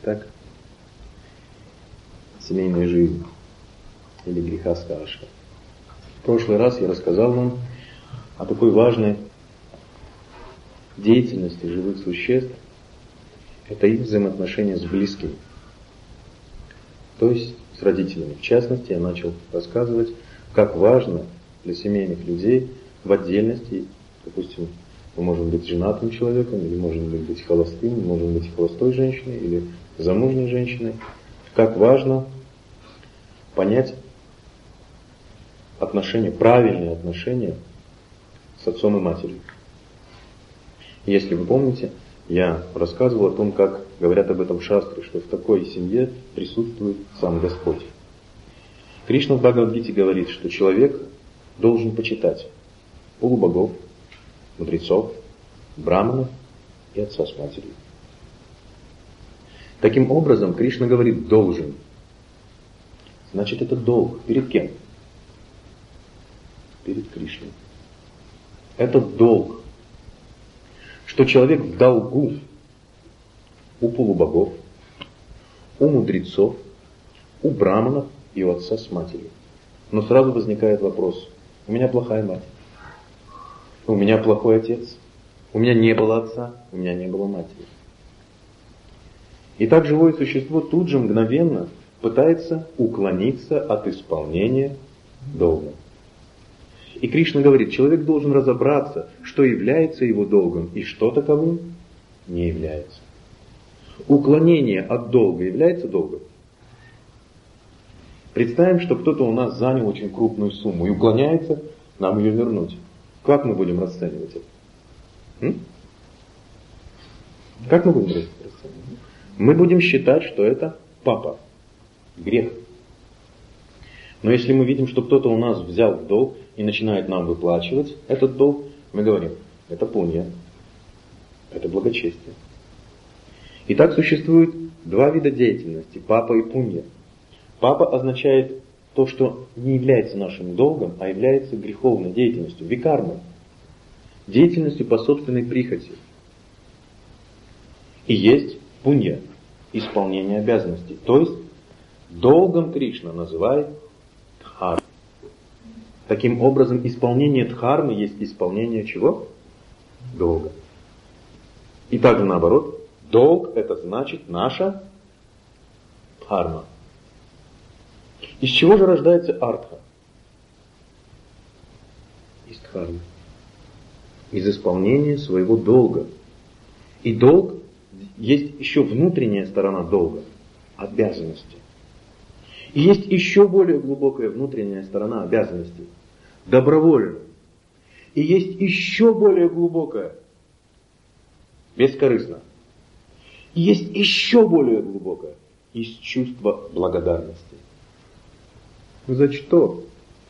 Так? Семейная жизнь или греха старшего. В прошлый раз я рассказал вам о такой важной деятельности живых существ. Это их взаимоотношения с близкими. То есть с родителями. В частности, я начал рассказывать, как важно для семейных людей в отдельности, допустим, мы можем быть женатым человеком, или можем быть холостым, можем быть холостой женщиной, или замужней женщиной, как важно понять отношения, правильные отношения с отцом и матерью. Если вы помните, я рассказывал о том, как говорят об этом шастры, что в такой семье присутствует сам Господь. Кришна в Бхагавад-гите говорит, что человек должен почитать полубогов, мудрецов, браманов и отца с матерью. Таким образом, Кришна говорит «должен». Значит, это долг. Перед кем? Перед Кришной. Это долг. Что человек в долгу у полубогов, у мудрецов, у браманов и у отца с матерью. Но сразу возникает вопрос: у меня плохая мать, у меня плохой отец, у меня не было отца, у меня не было матери. И так живое существо тут же мгновенно пытается уклониться от исполнения долга. И Кришна говорит, человек должен разобраться, что является его долгом и что таковым не является. Уклонение от долга является долгом. Представим, что кто-то у нас занял очень крупную сумму и уклоняется нам ее вернуть. Как мы будем расценивать это? Как мы будем расценивать? Мы будем считать, что это папа, грех. Но если мы видим, что кто-то у нас взял в долг и начинает нам выплачивать этот долг, мы говорим, это пунья, это благочестие. Итак, существует два вида деятельности, папа и пунья. Папа означает то, что не является нашим долгом, а является греховной деятельностью, викармой, деятельностью по собственной прихоти. И есть пунья, исполнение обязанностей. То есть долгом Кришна называет дхарму. Таким образом, исполнение дхармы есть исполнение чего? Долга. И также наоборот, долг это значит наша дхарма. Из чего же рождается артха? Из дхармы. Из исполнения своего долга. И долг, есть еще внутренняя сторона долга, обязанности. И есть еще более глубокая внутренняя сторона обязанностей, добровольно. И есть еще более глубокая, бескорыстно. И есть еще более глубокое, из чувства благодарности. За что?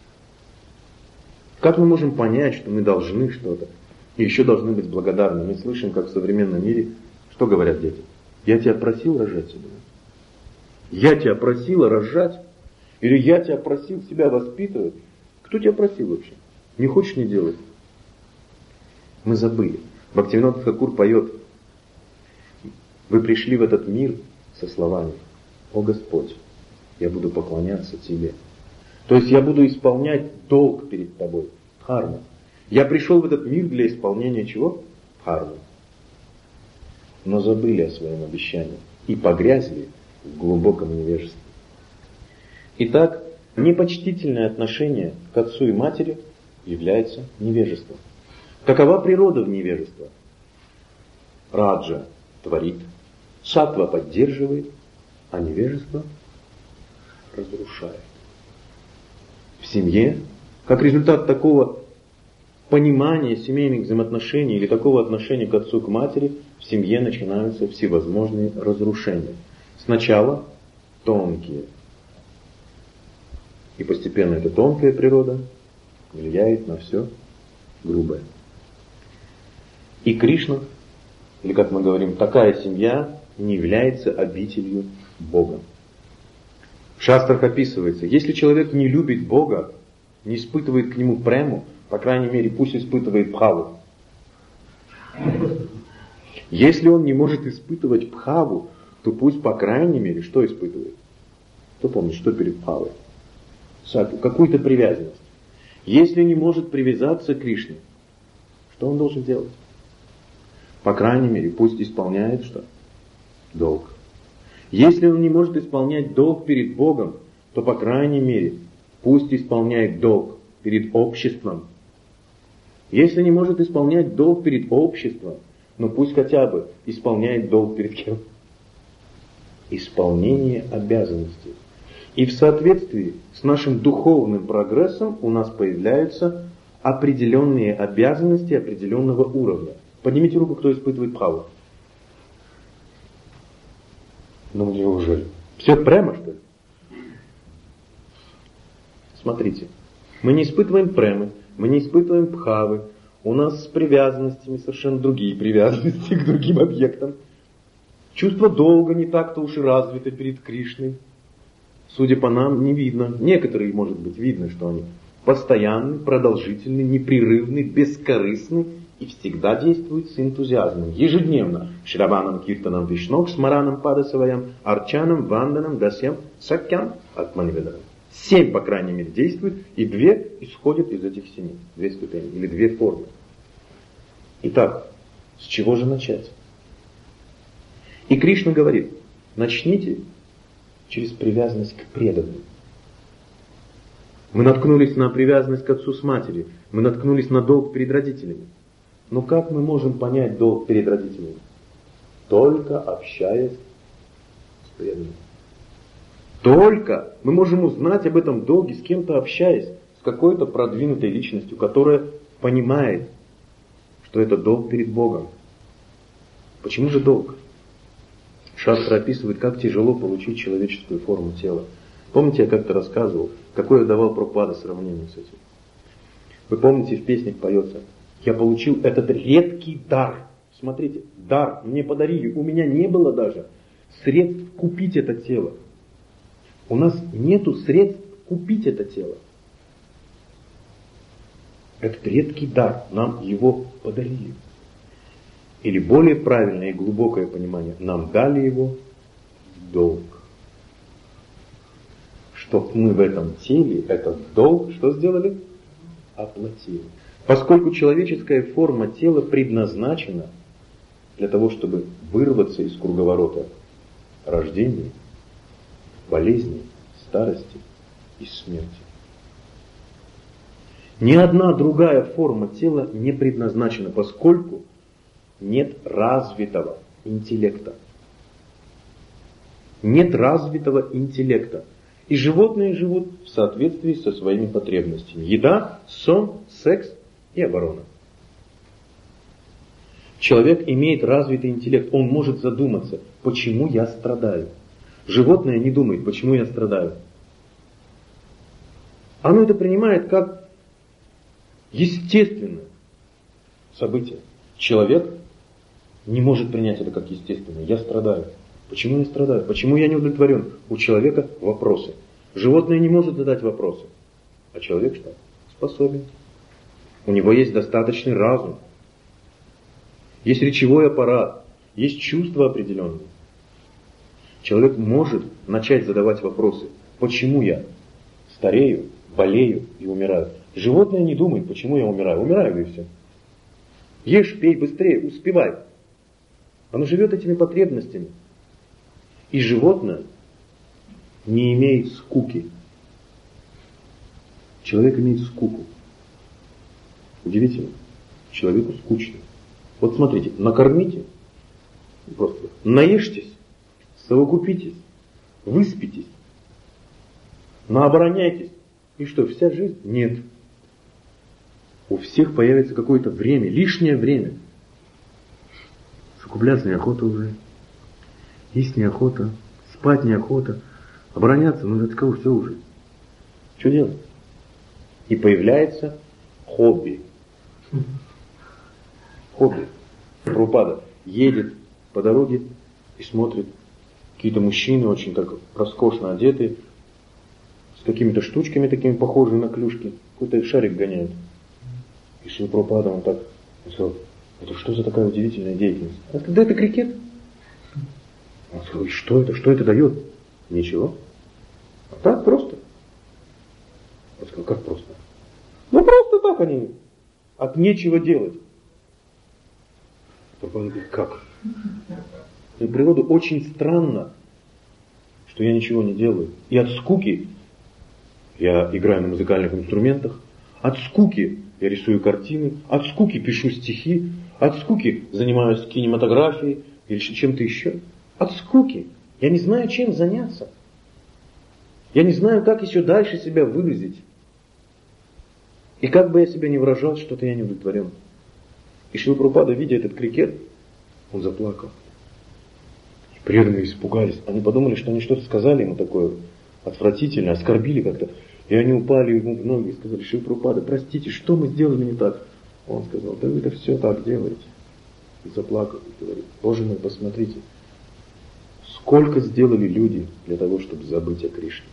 Как мы можем понять, что мы должны что-то, и еще должны быть благодарны? Мы слышим, как в современном мире, что говорят дети? Я тебя просил рожать себя. Я тебя просила рожать? Или я тебя просил себя воспитывать? Кто тебя просил вообще? Не хочешь — не делай. Мы забыли. Бхактивинода Тхакур поет: вы пришли в этот мир со словами: «О Господь, я буду поклоняться Тебе». То есть я буду исполнять долг перед Тобой, дхарму. Я пришел в этот мир для исполнения чего? Дхармы. Но забыли о своем обещании и погрязли в глубоком невежестве. Итак, непочтительное отношение к отцу и матери является невежеством. Какова природа в невежестве? Раджа творит, саттва поддерживает, а невежество разрушает. В семье, как результат такого понимания семейных взаимоотношений или такого отношения к отцу, к матери, в семье начинаются всевозможные разрушения. Сначала тонкие. И постепенно эта тонкая природа влияет на все грубое. И Кришна, или как мы говорим, такая семья не является обителью Бога. В шастрах описывается, если человек не любит Бога, не испытывает к Нему прему, по крайней мере, пусть испытывает бхаву. Если он не может испытывать бхаву, то пусть, по крайней мере, что испытывает? Кто помнит, что перед Бхавой? Какую-то привязанность. Если не может привязаться к Кришне, что он должен делать? По крайней мере, пусть исполняет что? Долг. Если он не может исполнять долг перед Богом, то, по крайней мере, пусть исполняет долг перед обществом. Если не может исполнять долг перед обществом, но пусть хотя бы исполняет долг перед кем? Исполнение обязанностей. И в соответствии с нашим духовным прогрессом у нас появляются определенные обязанности определенного уровня. Поднимите руку, кто испытывает Бхаву. Ну неужели? Все прямо, что ли? Смотрите, мы не испытываем премы, мы не испытываем Бхавы. У нас с привязанностями совершенно другие привязанности к другим объектам. Чувство долга не так-то уж и развито перед Кришной. Судя по нам, не видно. Некоторые, может быть, видно, что они постоянны, продолжительны, непрерывны, бескорыстны и всегда действуют с энтузиазмом. Ежедневно. Шраванам, киртанам, вишнок, смаранам, падасаваям, арчанам, ванданам, дасьям, сакьям, атманиведанам. 7, по крайней мере, действуют, и 2 исходят из этих 7. 2 ступени, или 2 формы. Итак, с чего же начать? И Кришна говорит, начните через привязанность к преданным. Мы наткнулись на привязанность к отцу с матерью, мы наткнулись на долг перед родителями. Но как мы можем понять долг перед родителями? Только общаясь с преданными. Только мы можем узнать об этом долге с кем-то общаясь, с какой-то продвинутой личностью, которая понимает, что это долг перед Богом. Почему же долг? Шастра описывает, как тяжело получить человеческую форму тела. Помните, я как-то рассказывал, какое я давал Прабхупада сравнение с этим? Вы помните, в песнях поется: я получил этот редкий дар. Смотрите, дар мне подарили, у меня не было даже средств купить это тело. У нас нету средств купить это тело. Этот редкий дар, нам его подарили. Или более правильное и глубокое понимание, нам дали его в долг. Чтоб мы в этом теле этот долг, что сделали? Оплатили. Поскольку человеческая форма тела предназначена для того, чтобы вырваться из круговорота рождения, болезни, старости и смерти. Ни одна другая форма тела не предназначена, поскольку нет развитого интеллекта. Нет развитого интеллекта. И животные живут в соответствии со своими потребностями. Еда, сон, секс и оборона. Человек имеет развитый интеллект. Он может задуматься, почему я страдаю. Животное не думает, почему я страдаю. Оно это принимает как естественное событие. Человек не может принять это как естественное. Я страдаю. Почему я страдаю? Почему я не удовлетворен? У человека вопросы. Животное не может задать вопросы. А человек что? Способен. У него есть достаточный разум. Есть речевой аппарат. Есть чувства определенные. Человек может начать задавать вопросы. Почему я старею, болею и умираю? Животное не думает, почему я умираю. Умираю и все. Ешь, пей быстрее, успевай. Оно живет этими потребностями. И животное не имеет скуки. Человек имеет скуку. Удивительно. Человеку скучно. Вот смотрите, накормите, просто наешьтесь, совокупитесь, выспитесь, наобороняйтесь. И что, вся жизнь? Нет. У всех появится какое-то время, лишнее время. Совокупляться неохота уже. Есть неохота, спать неохота, обороняться, ну это кого все уже. Что делать? И появляется хобби. Хобби. Прабхупада едет по дороге и смотрит, какие-то мужчины очень так роскошно одетые, с какими-то штучками такими похожими на клюшки, какой-то шарик гоняют. И Шрила Прабхупада, он так сказал: это что за такая удивительная деятельность? Да это крикет. Он сказал, что это дает? Ничего. А так просто. Он сказал, как просто? Ну просто так они, от нечего делать. Прабхупада говорит, как? Для природы очень странно, что я ничего не делаю. И от скуки я играю на музыкальных инструментах, от скуки я рисую картины, от скуки пишу стихи, от скуки занимаюсь кинематографией или чем-то еще. От скуки. Я не знаю, чем заняться. Я не знаю, как еще дальше себя выразить. И как бы я себя не выражал, что-то я не удовлетворен. И Шрила Прабхупада, видя этот крикет, он заплакал. И преданные испугались. Они подумали, что они что-то сказали ему такое отвратительное, оскорбили как-то. И они упали ему в ноги и сказали, Шрила Прабхупада, простите, что мы сделали не так? Он сказал, да вы это все так делаете. И заплакал и говорит, Боже мой, посмотрите, сколько сделали люди для того, чтобы забыть о Кришне.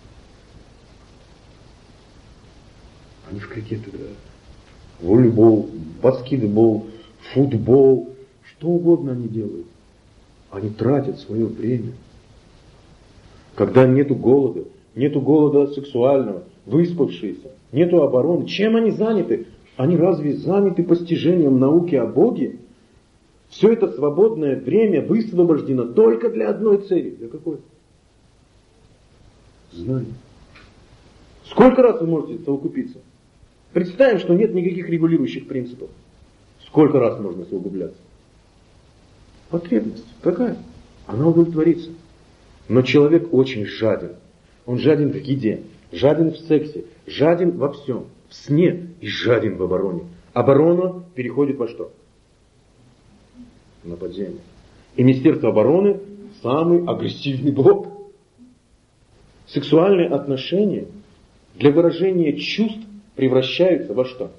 Они в крикет играют. Волейбол, баскетбол, футбол, что угодно они делают. Они тратят свое время. Когда нету голода сексуального, выспавшиеся, нету обороны, чем они заняты? Они разве заняты постижением науки о Боге? Все это свободное время высвобождено только для одной цели. Для какой? Знание. Сколько раз вы можете совокупиться? Представим, что нет никаких регулирующих принципов. Сколько раз можно усугубляться? Потребность какая? Она удовлетворится. Но человек очень жаден. Он жаден в еде, жаден в сексе, жаден во всем. В сне и жаден в обороне. Оборона переходит во что? Нападение. И Министерство обороны самый агрессивный блок. Сексуальные отношения для выражения чувств превращаются во что?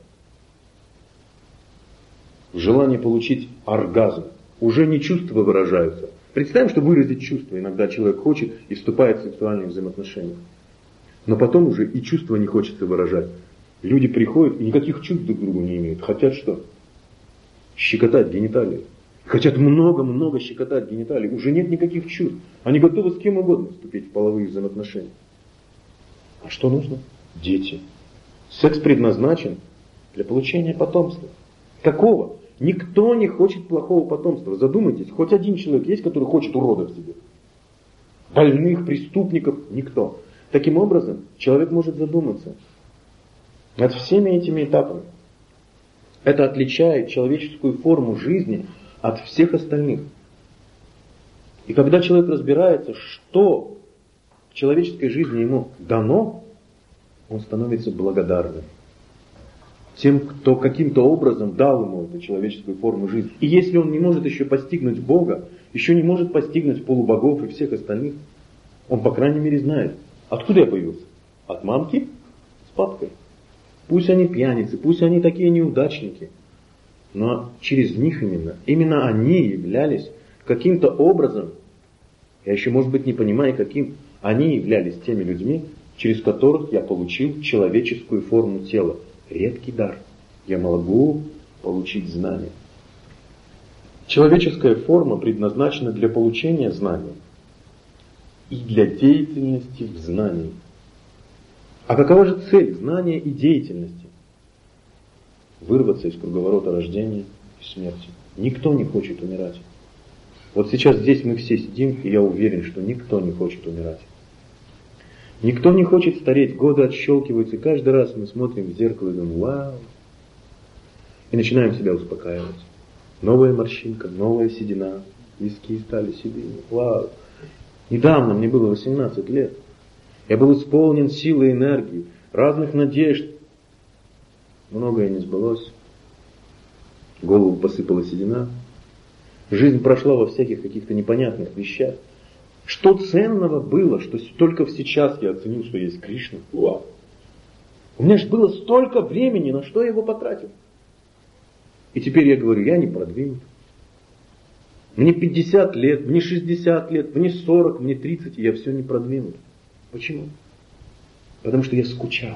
В желание получить оргазм. Уже не чувства выражаются. Представим, что выразить чувства иногда человек хочет и вступает в сексуальные взаимоотношения. Но потом уже и чувства не хочется выражать. Люди приходят и никаких чувств друг к другу не имеют. Хотят что? Щекотать гениталии. Хотят много-много щекотать гениталии. Уже нет никаких чувств. Они готовы с кем угодно вступить в половые взаимоотношения. А что нужно? Дети. Секс предназначен для получения потомства. Какого? Никто не хочет плохого потомства. Задумайтесь, хоть один человек есть, который хочет уродов себе. Больных, преступников, никто. Таким образом, человек может задуматься над всеми этими этапами. Это отличает человеческую форму жизни от всех остальных. И когда человек разбирается, что в человеческой жизни ему дано, он становится благодарным тем, кто каким-то образом дал ему эту человеческую форму жизни. И если он не может еще постигнуть Бога, еще не может постигнуть полубогов и всех остальных, он, по крайней мере, знает, откуда я появился. От мамки с папкой. Пусть они пьяницы, пусть они такие неудачники, но через них именно они являлись каким-то образом, я еще, может быть, не понимаю, каким, они являлись теми людьми, через которых я получил человеческую форму тела. Редкий дар. Я могу получить знания. Человеческая форма предназначена для получения знаний и для деятельности в знании. А какова же цель знания и деятельности? Вырваться из круговорота рождения и смерти. Никто не хочет умирать. Вот сейчас здесь мы все сидим, и я уверен, что никто не хочет умирать. Никто не хочет стареть, годы отщелкиваются, и каждый раз мы смотрим в зеркало и думаем, вау, и начинаем себя успокаивать. Новая морщинка, новая седина, виски стали седыми, вау. Недавно мне было 18 лет, я был исполнен силы и энергии, разных надежд. Многое не сбылось, голову посыпала седина, жизнь прошла во всяких каких-то непонятных вещах. Что ценного было, что только сейчас я оценил, что есть Кришна? Вау. У меня же было столько времени, на что я его потратил. И теперь я говорю, я не продвинут. Мне 50 лет, мне 60 лет, мне 40, мне 30, и я все не продвинут. Почему? Потому что я скучал.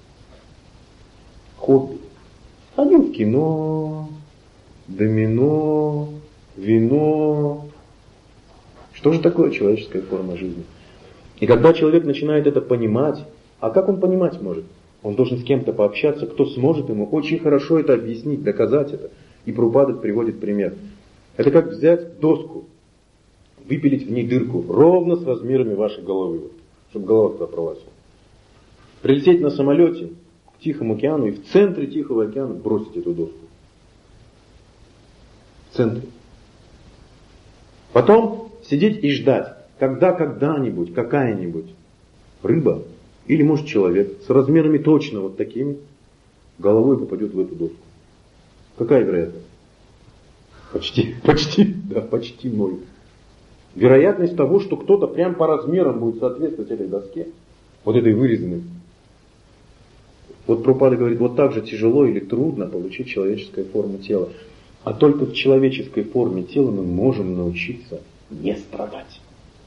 Хобби. Ходил в кино, домино, вино. Что же такое человеческая форма жизни? И когда человек начинает это понимать, а как он понимать может? Он должен с кем-то пообщаться, кто сможет ему очень хорошо это объяснить, доказать это. И Прабхупада приводит пример. Это как взять доску, выпилить в ней дырку ровно с размерами вашей головы, чтобы голова туда пролазила. Прилететь на самолете к Тихому океану и в центре Тихого океана бросить эту доску. В центре. Потом сидеть и ждать, когда когда-нибудь какая-нибудь рыба или, может, человек с размерами точно вот такими головой попадет в эту доску. Какая вероятность? Почти ноль. Вероятность того, что кто-то прям по размерам будет соответствовать этой доске, вот этой вырезанной. Вот Прабхупада говорит, вот так же тяжело или трудно получить человеческую форму тела. А только в человеческой форме тела мы можем научиться не страдать.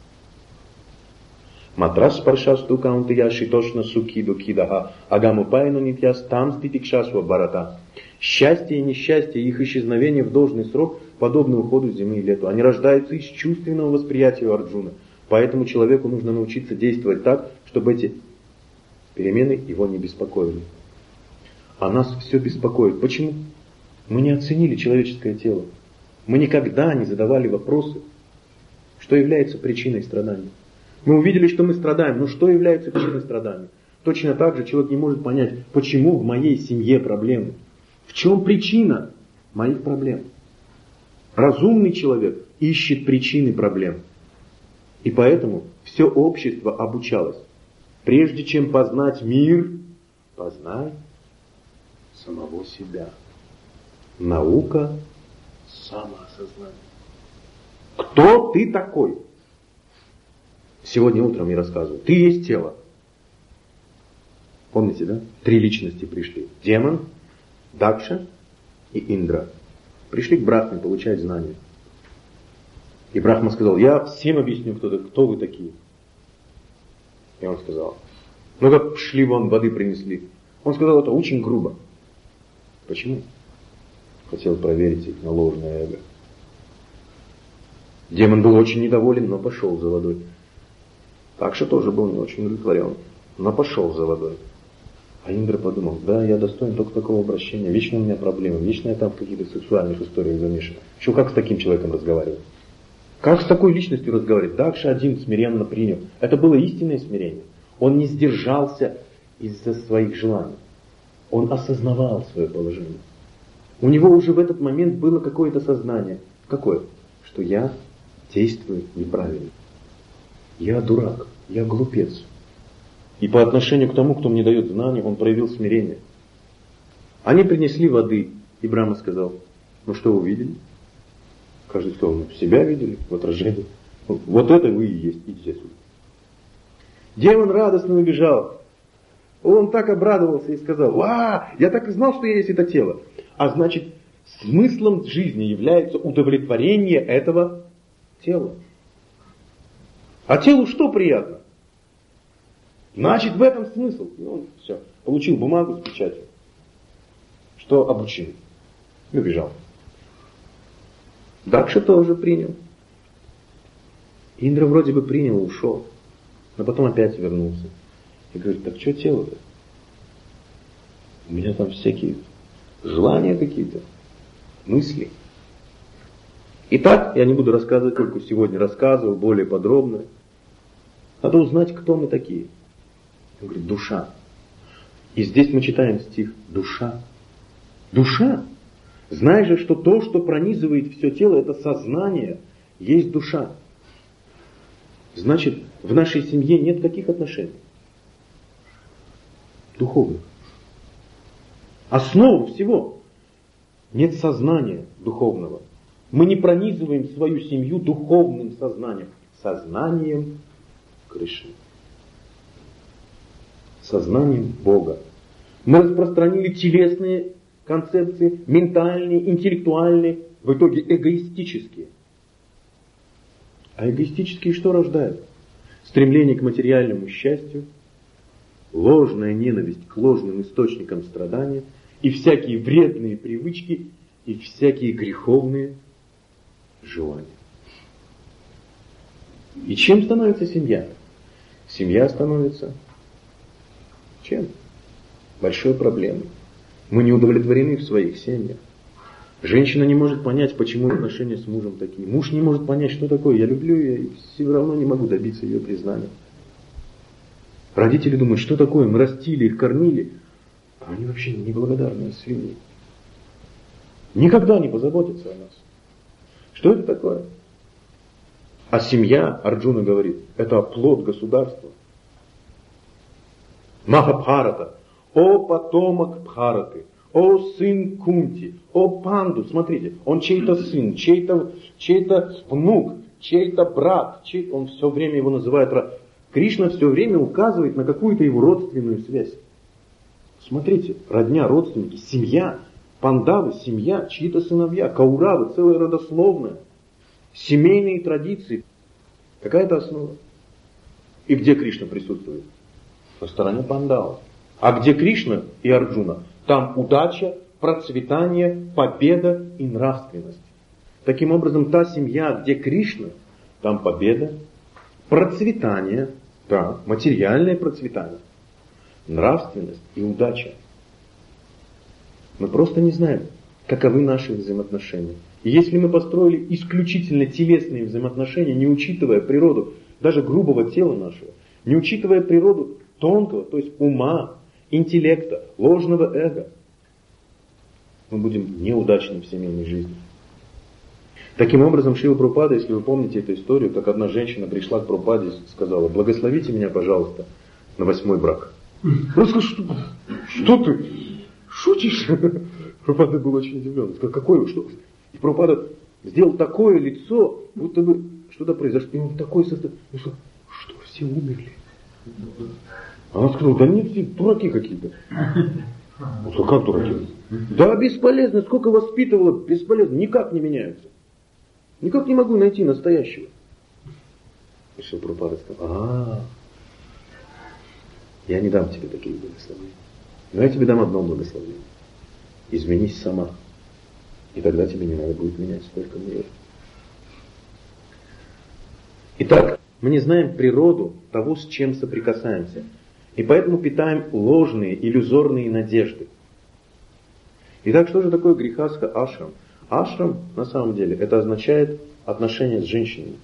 Матрас паршасту каунтия шитошна сукиду кидаха агамупайну нитьяс там ститикшасва барата. Счастье и несчастье, их исчезновение в должный срок подобно уходу зимы и лету. Они рождаются из чувственного восприятия у Арджуна. Поэтому человеку нужно научиться действовать так, чтобы эти перемены его не беспокоили. А нас все беспокоит. Почему? Мы не оценили человеческое тело. Мы никогда не задавали вопросы, что является причиной страданий. Мы увидели, что мы страдаем, но что является причиной страданий? Точно так же человек не может понять, почему в моей семье проблемы. В чем причина моих проблем? Разумный человек ищет причины проблем. И поэтому все общество обучалось. Прежде чем познать мир, познай самого себя. Наука самоосознания. Кто ты такой? Сегодня утром я рассказывал. Ты есть тело. Помните, да? 3 личности пришли. Демон, Дакша и Индра. Пришли к Брахме получать знания. И Брахма сказал, я всем объясню, кто вы такие. И он сказал, ну-ка шли вон, воды принесли. Он сказал это очень грубо. Почему? Хотел проверить их на ложное эго. Демон был очень недоволен, но пошел за водой. Такша тоже был не очень удовлетворен, но пошел за водой. А Индра подумал, да, я достоин только такого обращения. Вечно у меня проблемы, вечно я там в каких-то сексуальных историях замешан. Еще как с таким человеком разговаривать? Как с такой личностью разговаривать? Дакша один смиренно принял. Это было истинное смирение. Он не сдержался из-за своих желаний. Он осознавал свое положение. У него уже в этот момент было какое-то сознание. Какое? Что я действую неправильно. Я дурак, я глупец. И по отношению к тому, кто мне дает знания, он проявил смирение. Они принесли воды, и Брахма сказал, ну что вы видели? Каждый сказал, ну себя видели в отражении. Вот это вы и есть, идите отсюда. Демон радостно убежал. Он так обрадовался и сказал, я так и знал, что я есть это тело. А значит, смыслом жизни является удовлетворение этого тела. А телу что приятно? Значит, в этом смысл. И он все, получил бумагу с печатью, что обучил. И убежал. Дакша тоже принял. Индра вроде бы принял и ушел. Но потом опять вернулся. И говорит, так что тело-то? У меня там всякие желания какие-то, мысли. Итак, я не буду рассказывать, только сегодня рассказывал более подробно. Надо узнать, кто мы такие. Он говорит, душа. И здесь мы читаем стих «душа». Душа. Знай же, что то, что пронизывает все тело, это сознание, есть душа. Значит, в нашей семье нет каких отношений? Духовных. Основа всего. Нет сознания духовного. Мы не пронизываем свою семью духовным сознанием. Сознанием Кришны. Сознанием Бога. Мы распространили телесные концепции, ментальные, интеллектуальные, в итоге эгоистические. А эгоистические что рождают? Стремление к материальному счастью, ложная ненависть к ложным источникам страдания и всякие вредные привычки и всякие греховные желания. И чем становится семья? Семья становится чем? Большой проблемой. Мы не удовлетворены в своих семьях. Женщина не может понять, почему отношения с мужем такие. Муж не может понять, что такое. Я люблю ее, и все равно не могу добиться ее признания. Родители думают, что такое, мы растили их, кормили. А они вообще неблагодарные свиньи. Никогда не позаботятся о нас. Что это такое? А семья, Арджуна говорит, это оплот государства. Махабхарата. О потомок Бхараты, о сын Кунти, о Панду. Смотрите, он чей-то сын, чей-то внук, чей-то брат. Он все время его называет. Кришна все время указывает на какую-то его родственную связь. Смотрите, родня, родственники, семья, Пандавы, семья, чьи-то сыновья, Кауравы, целая родословная, семейные традиции. Какая-то основа. И где Кришна присутствует? На стороне Пандавов. А где Кришна и Арджуна? Там удача, процветание, победа и нравственность. Таким образом, та семья, где Кришна, там победа, процветание, да, материальное процветание, нравственность и удача. Мы просто не знаем, каковы наши взаимоотношения. И если мы построили исключительно телесные взаимоотношения, не учитывая природу даже грубого тела нашего, не учитывая природу тонкого, то есть ума, интеллекта, ложного эго, мы будем неудачны в семейной жизни. Таким образом, Шрила Прабхупада, если вы помните эту историю, как одна женщина пришла к Прабхупаде и сказала: благословите меня, пожалуйста, на 8-й брак. Что ты? Шутишь? Прабхупада был очень удивлен. Он сказал: какое? Что? И Прабхупада сделал такое лицо, будто бы что-то произошло. И он такой состояние. Он сказал: что, все умерли? Она сказала: да нет, все дураки какие-то. Он сказал: как дураки? Да бесполезно, сколько воспитывала, бесполезно, никак не меняются. Никак не могу найти настоящего. И Шрила Прабхупада сказал: я не дам тебе такие благословения. Но я тебе дам одно благословение. Изменись сама. И тогда тебе не надо будет менять столько мира. Итак, мы не знаем природу того, с чем соприкасаемся. И поэтому питаем ложные, иллюзорные надежды. Итак, что же такое грихастха ашрам? Ашрам, на самом деле, это означает отношения с женщиной.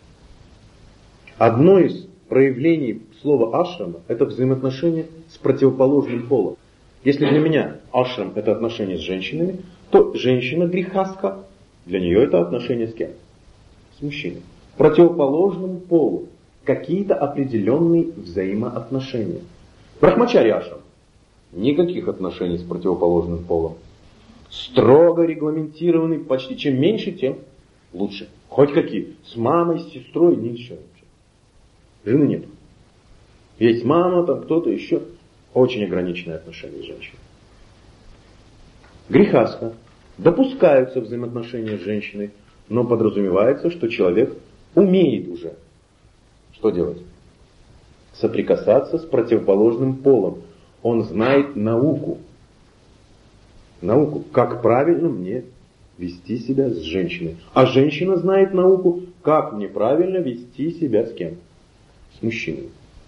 Одно из проявлений слова ашрама – это взаимоотношения с противоположным полом. Если для меня ашрам – это отношения с женщинами, то женщина грихастха, для нее это отношения с кем? С мужчиной. Противоположным полу. Какие-то определенные взаимоотношения. Брахмачари ашрам. Никаких отношений с противоположным полом. Строго регламентированный, почти чем меньше, тем лучше. Хоть какие. С мамой, с сестрой, ничего. Жены нет. Есть мама, там кто-то еще. Очень ограниченные отношения с женщиной. Грихастха. Допускаются взаимоотношения с женщиной, но подразумевается, что человек умеет уже. Что делать? Соприкасаться с противоположным полом. Он знает науку. Науку, как правильно мне вести себя с женщиной. А женщина знает науку, как мне правильно вести себя с кем? С мужчиной.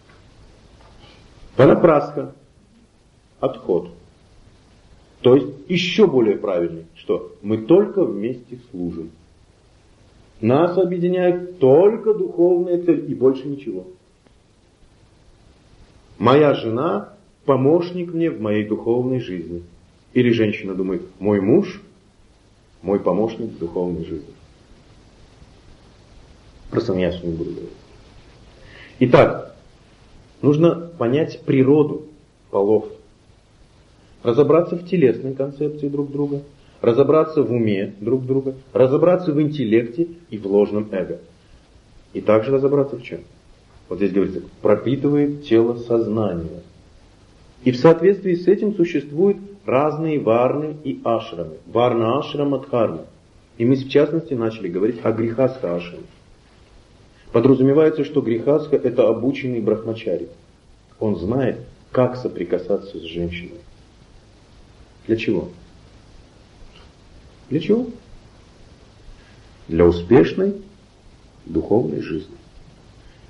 Ванапрастха. Отход. То есть еще более правильный, что мы только вместе служим. Нас объединяет только духовная цель и больше ничего. Моя жена – помощник мне в моей духовной жизни. Или женщина думает: мой муж – мой помощник в духовной жизни. Про саньясу не буду говорить. Итак, нужно понять природу полов. Разобраться в телесной концепции друг друга. Разобраться в уме друг друга. Разобраться в интеллекте и в ложном эго. И также разобраться в чем? Вот здесь говорится: пропитывает тело сознания. И в соответствии с этим существуют разные варны и ашрамы. Варна ашрама дхарма. И мы в частности начали говорить о грихастха ашраме. Подразумевается, что грихастха – это обученный брахмачари. Он знает, как соприкасаться с женщиной. Для чего? Для чего? Для успешной духовной жизни.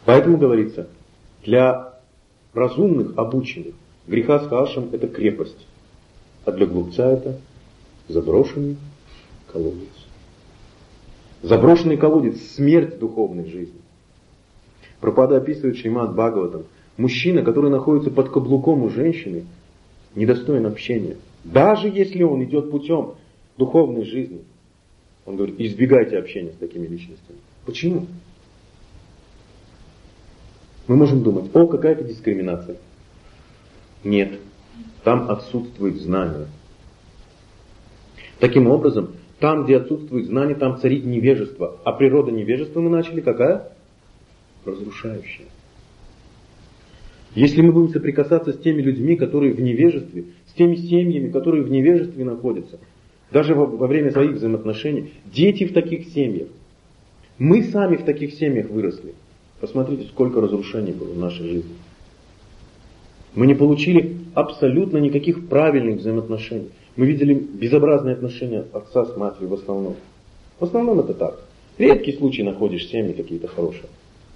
Поэтому говорится, для разумных, обученных, греха с Хаашем это крепость, а для глупца это заброшенный колодец. Заброшенный колодец – смерть духовной жизни. Прабхупада описывает Шримад Бхагаватам. Мужчина, который находится под каблуком у женщины, недостоин общения. Даже если он идет путем духовной жизни. Он говорит, избегайте общения с такими личностями. Почему? Мы можем думать, о, какая-то дискриминация. Нет, там отсутствует знание. Таким образом, там, где отсутствует знание, там царит невежество. А природа невежества мы начали какая? Разрушающая. Если мы будем соприкасаться с теми людьми, которые в невежестве, с теми семьями, которые в невежестве находятся, даже во время своих взаимоотношений, дети в таких семьях, мы сами в таких семьях выросли. Посмотрите, сколько разрушений было в нашей жизни. Мы не получили абсолютно никаких правильных взаимоотношений. Мы видели безобразные отношения отца с матерью в основном. В основном это так. Редкий случай находишь семьи какие-то хорошие.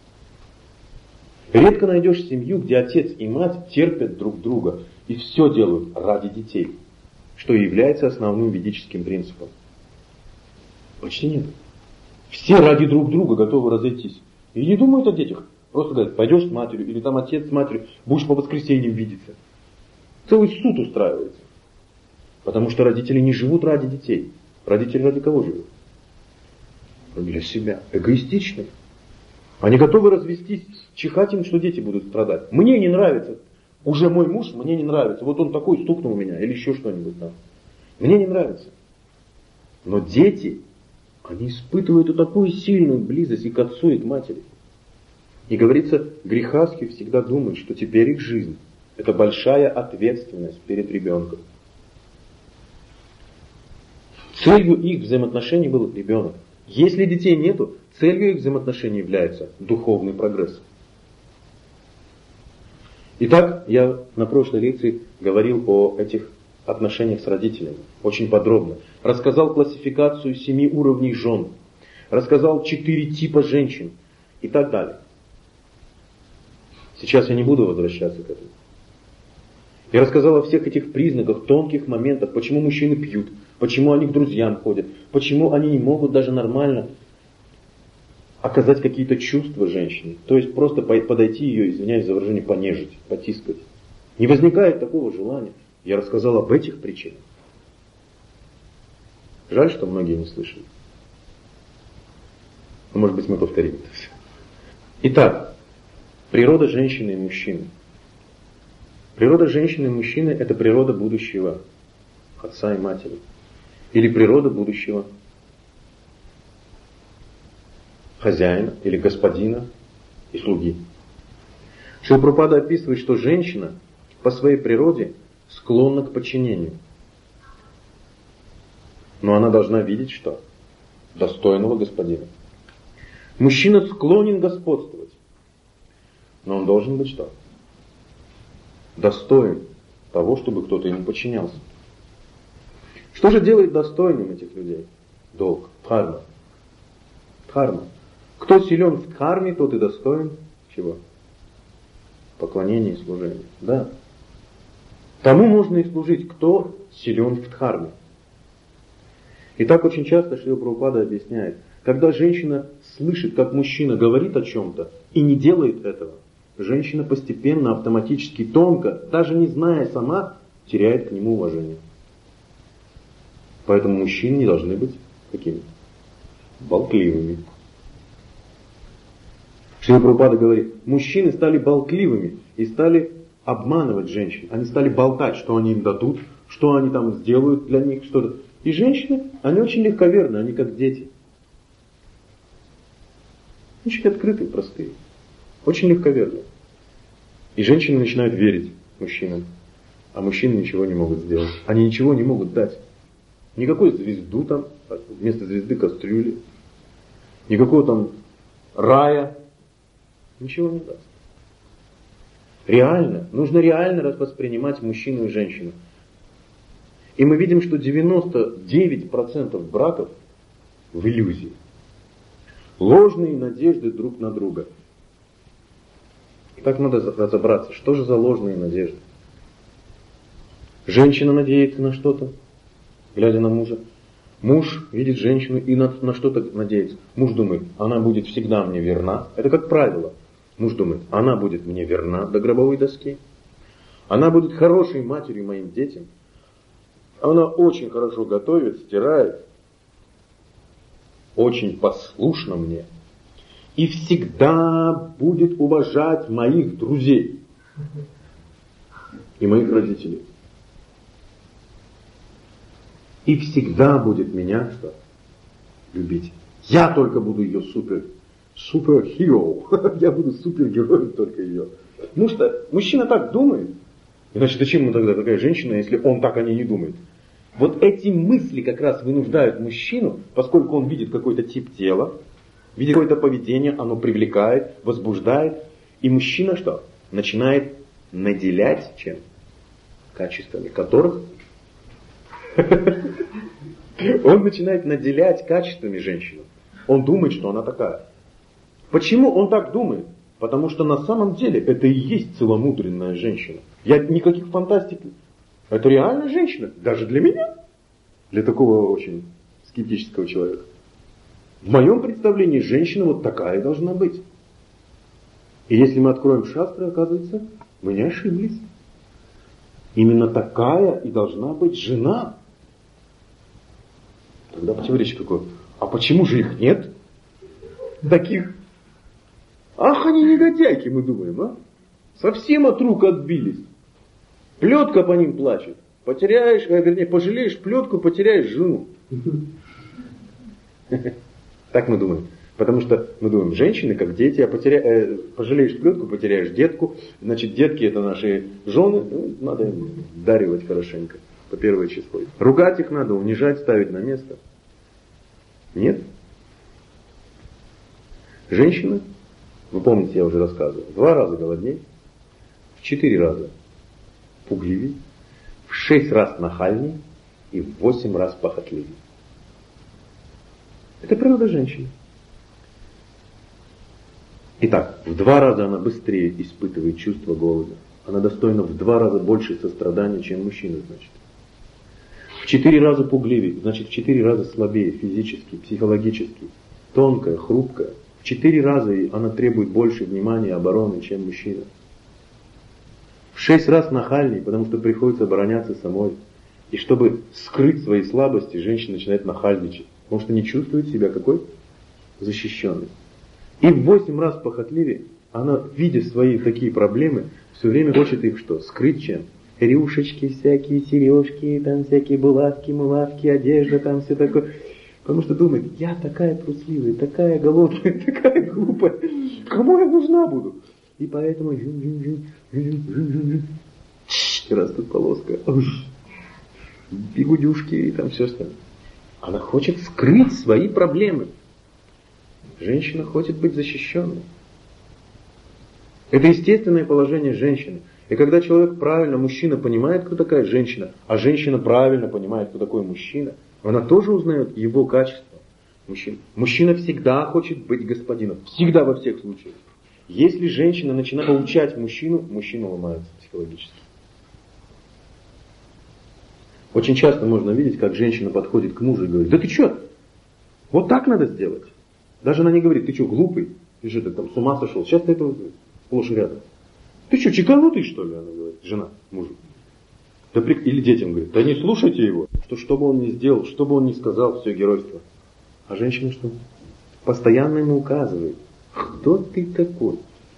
Редко найдешь семью, где отец и мать терпят друг друга и все делают ради детей, что и является основным ведическим принципом. Почти нет. Все ради друг друга готовы разойтись. И не думают о детях. Просто говорят, пойдешь с матерью, или там отец с матерью, будешь по воскресеньям видеться. Целый суд устраивается. Потому что родители не живут ради детей. Родители ради кого живут? Для себя. Эгоистичны. Они готовы развестись, чихать им, что дети будут страдать. Мне не нравится. Уже мой муж мне не нравится. Вот он такой стукнул меня, или еще что-нибудь там. Мне не нравится. Но дети, они испытывают такую сильную близость и к отцу, и к матери. И говорится, грехаски всегда думают, что теперь их жизнь – это большая ответственность перед ребенком. Целью их взаимоотношений был ребенок. Если детей нету, целью их взаимоотношений является духовный прогресс. Итак, я на прошлой лекции говорил о этих отношениях с родителями очень подробно. Рассказал классификацию 7 уровней жен. Рассказал 4 типа женщин и так далее. Сейчас я не буду возвращаться к этому. Я рассказал о всех этих признаках, тонких моментах, почему мужчины пьют, почему они к друзьям ходят, почему они не могут даже нормально оказать какие-то чувства женщине. То есть просто подойти ее, извиняюсь за выражение, понежить, потискать. Не возникает такого желания. Я рассказал об этих причинах. Жаль, что многие не слышали. Но, может быть, мы повторим это все. Итак, природа женщины и мужчины. Природа женщины и мужчины – это природа будущего отца и матери. Или природа будущего хозяина или господина и слуги. Шрила Прабхупада описывает, что женщина по своей природе склонна к подчинению. Но она должна видеть что? Достойного господина. Мужчина склонен господствовать. Но он должен быть что? Достоин того, чтобы кто-то ему подчинялся. Что же делает достойным этих людей? Долг, дхарма. Дхарма. Кто силен в дхарме, тот и достоин чего? Поклонения и служения. Да. Тому можно и служить, кто силен в дхарме. И так очень часто Шрила Прабхупада объясняет, когда женщина слышит, как мужчина говорит о чем-то и не делает этого, женщина постепенно, автоматически, тонко, даже не зная сама, теряет к нему уважение. Поэтому мужчины не должны быть какими? Болтливыми. Шрила Прабхупада говорит, мужчины стали болтливыми и стали обманывать женщин. Они стали болтать, что они им дадут, что они там сделают для них, что-то. И женщины, они очень легковерны, они как дети. Очень открытые, простые. Очень легковерные. И женщины начинают верить мужчинам. А мужчины ничего не могут сделать. Они ничего не могут дать. Никакой звезду там, вместо звезды кастрюли. Никакого там рая. Ничего не даст. Реально, нужно реально воспринимать мужчину и женщину. И мы видим, что 99% браков в иллюзии. Ложные надежды друг на друга. Так надо разобраться, что же за ложные надежды. Женщина надеется на что-то, глядя на мужа. Муж видит женщину и на что-то надеется. Муж думает, она будет всегда мне верна. Это как правило. Муж думает, она будет мне верна до гробовой доски. Она будет хорошей матерью моим детям. Она очень хорошо готовит, стирает. Очень послушна мне. И всегда будет уважать моих друзей. И моих родителей. И всегда будет меня что? Любить. Я только буду ее супергероем. Я буду супергероем только ее. Потому что мужчина так думает. Иначе зачем ему тогда такая женщина, если он так о ней не думает? Вот эти мысли как раз вынуждают мужчину, поскольку он видит какой-то тип тела, видит какое-то поведение, оно привлекает, возбуждает. И мужчина что? Начинает наделять чем? Качествами которых? Он начинает наделять качествами женщину. Он думает, что она такая. Почему он так думает? Потому что на самом деле это и есть целомудренная женщина. Я никаких фантастик. Это реальная женщина. Даже для меня. Для такого очень скептического человека. В моем представлении женщина вот такая должна быть. И если мы откроем шастры, оказывается, мы не ошиблись. Именно такая и должна быть жена. Тогда противоречие какое? А почему же их нет? Таких. Ах, они негодяйки, мы думаем, а? Совсем от рук отбились. Плетка по ним плачет. Потеряешь, вернее, пожалеешь плетку, потеряешь жену. Так мы думаем. Потому что мы думаем, женщины как дети, а пожалеешь плетку, потеряешь детку. Значит, детки это наши жены. Ну, надо им даривать хорошенько. По первое число. Ругать их надо, унижать, ставить на место. Нет. Женщина, вы помните, я уже рассказывал, 2 раза голодней, в 4 раза пугливей, в 6 раз нахальней и в 8 раз похотливей. Это природа женщины. Итак, в 2 раза она быстрее испытывает чувство голода. Она достойна в 2 раза больше сострадания, чем мужчина, значит. В 4 раза пугливее, значит в 4 раза слабее физически, психологически, тонкая, хрупкая. В 4 раза она требует больше внимания и обороны, чем мужчина. В 6 раз нахальней, потому что приходится обороняться самой. И чтобы скрыть свои слабости, женщина начинает нахальничать, потому что не чувствует себя какой? Защищенной. И в 8 раз похотливее, она, видя свои такие проблемы, все время хочет их что? Скрыть чем? Рюшечки всякие, сережки, там всякие булавки, мулавки, одежда, там все такое. Потому что думает, я такая трусливая, такая голодная, такая глупая. Кому я нужна буду? И поэтому растут полоска. Бегудюшки и там все остальное. Она хочет скрыть свои проблемы. Женщина хочет быть защищенной. Это естественное положение женщины. И когда человек правильно, мужчина понимает, кто такая женщина, а женщина правильно понимает, кто такой мужчина, она тоже узнает его качества. Мужчина всегда хочет быть господином. Всегда, во всех случаях. Если женщина начинает поучать мужчину, мужчина ломается психологически. Очень часто можно видеть, как женщина подходит к мужу и говорит, да ты что, вот так надо сделать. Даже она не говорит, ты что, глупый, ты что, ты там с ума сошел, сейчас ты этого сплошь и рядом. Ты что, чеканутый что ли, она говорит, жена мужу. Да, или детям говорит, да не слушайте его, что бы он ни сделал, что бы он ни сказал, все геройство. А женщина что? Постоянно ему указывает, кто ты такой?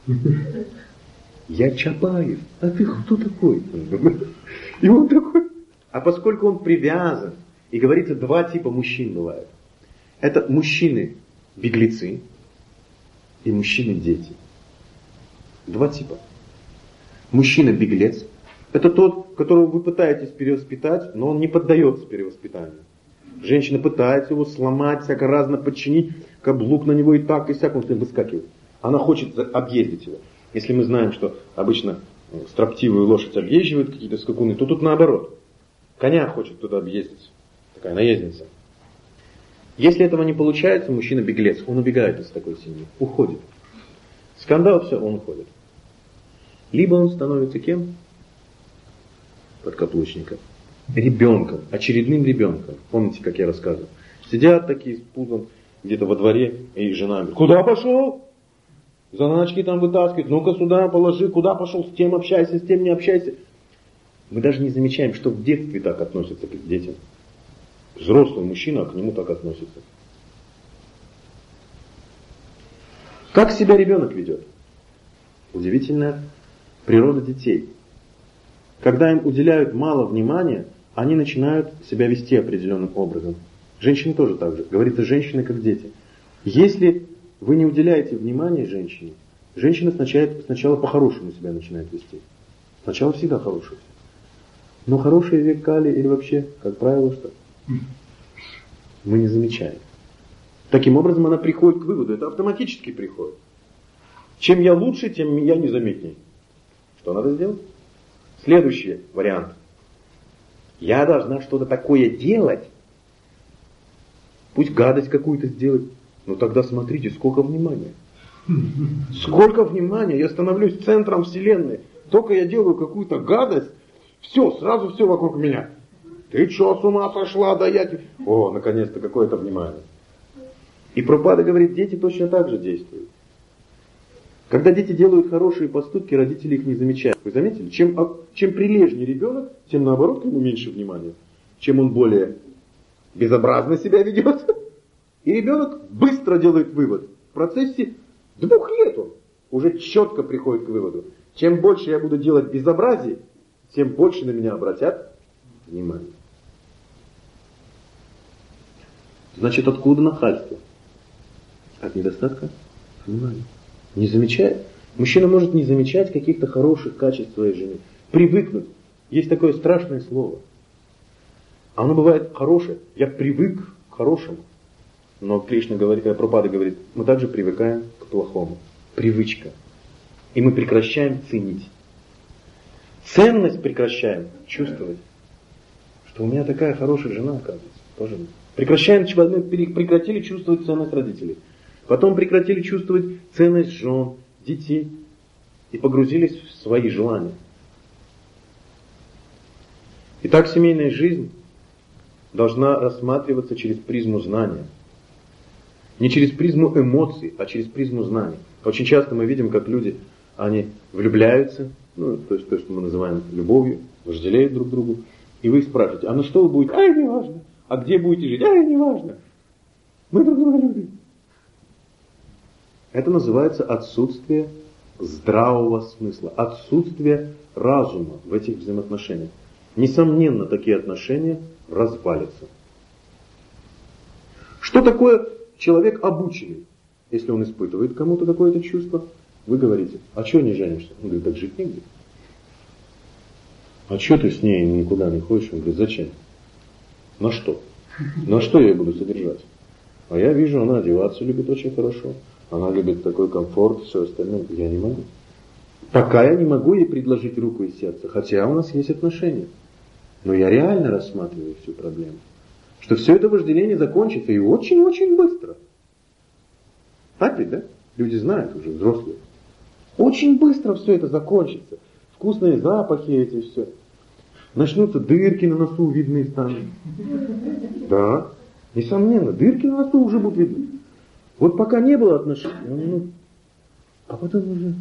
Я Чапаев, а ты кто такой? И он такой. А поскольку он привязан, и говорится, 2 типа мужчин бывает. Это мужчины-беглецы и мужчины-дети. 2 типа. Мужчина-беглец – это тот, которого вы пытаетесь перевоспитать, но он не поддается перевоспитанию. Женщина пытается его сломать, всяко разно подчинить, каблук на него и так, и всяк, он выскакивает. Она хочет объездить его. Если мы знаем, что обычно строптивую лошадь объезживают какие-то скакуны, то тут наоборот. Коня хочет кто-то объездить. Такая наездница. Если этого не получается, мужчина-беглец, он убегает из такой семьи, уходит. Скандал, все, он уходит. Либо он становится кем? Подкаблучником. Ребенком, очередным ребенком. Помните, как я рассказывал? Сидят такие с пузом где-то во дворе, и жена говорит: куда пошел? Заначки там вытаскивают, ну-ка сюда положи, куда пошел, с тем общайся, с тем не общайся. Мы даже не замечаем, что в детстве так относятся к детям. Взрослый мужчина к нему так относится. Как себя ребенок ведет? Удивительная природа детей. Когда им уделяют мало внимания, они начинают себя вести определенным образом. Женщины тоже так же. Говорится, женщины как дети. Если вы не уделяете внимания женщине, женщина сначала по-хорошему себя начинает вести. Сначала всегда хорошая. Но хороший век Кали или вообще, как правило, что? Мы не замечаем. Таким образом она приходит к выводу, это автоматически приходит. Чем я лучше, тем я незаметнее. Что надо сделать? Следующий вариант. Я должна что-то такое делать, пусть гадость какую-то сделать, но тогда смотрите, сколько внимания. Сколько внимания, я становлюсь центром вселенной. Только я делаю какую-то гадость, все, сразу все вокруг меня. Ты что, с ума сошла? Да я тебе... О, наконец-то какое-то внимание. И Прабхупада говорит, дети точно так же действуют. Когда дети делают хорошие поступки, родители их не замечают. Вы заметили? Чем прилежнее ребенок, тем наоборот ему меньше внимания. Чем он более безобразно себя ведет. И ребенок быстро делает вывод. В процессе 2 лет он уже четко приходит к выводу. Чем больше я буду делать безобразий, тем больше на меня обратят внимание. Значит, откуда нахальство? От недостатка внимания. Не замечает. Мужчина может не замечать каких-то хороших качеств своей жены. Привыкнуть. Есть такое страшное слово. Оно бывает хорошее. Я привык к хорошему. Но Кришна говорит, Прабхупада говорит, мы также привыкаем к плохому. Привычка. И мы прекращаем ценить. Ценность прекращаем чувствовать. Что у меня такая хорошая жена, оказывается. Тоже. Мы прекратили чувствовать ценность родителей. Потом прекратили чувствовать ценность жен, детей. И погрузились в свои желания. Итак, семейная жизнь должна рассматриваться через призму знания. Не через призму эмоций, а через призму знаний. Очень часто мы видим, как люди, они влюбляются, то есть то, что мы называем любовью, вожделеют друг другу. И вы их спрашиваете, а на что вы будете? Ай, не важно. А где будете жить? Ай, не важно. Мы друг друга любим. Это называется отсутствие здравого смысла, отсутствие разума в этих взаимоотношениях. Несомненно, такие отношения развалятся. Что такое человек обученный? Если он испытывает кому-то какое-то чувство, вы говорите, а что не женишься? Он говорит, так жить негде. А что ты с ней никуда не ходишь? Он говорит, зачем? На что? На что я ее буду содержать? А я вижу, она одеваться любит очень хорошо. Она любит такой комфорт, все остальное. Я не могу. Пока я не могу ей предложить руку и сердце, хотя у нас есть отношения. Но я реально рассматриваю всю проблему. Что все это вожделение закончится и очень-очень быстро. Так ведь, да? Люди знают уже, взрослые. Очень быстро все это закончится. Вкусные запахи эти, все. Начнутся дырки на носу видны станут. Да, несомненно, дырки на носу уже будут видны. Вот пока не было отношений, а потом уже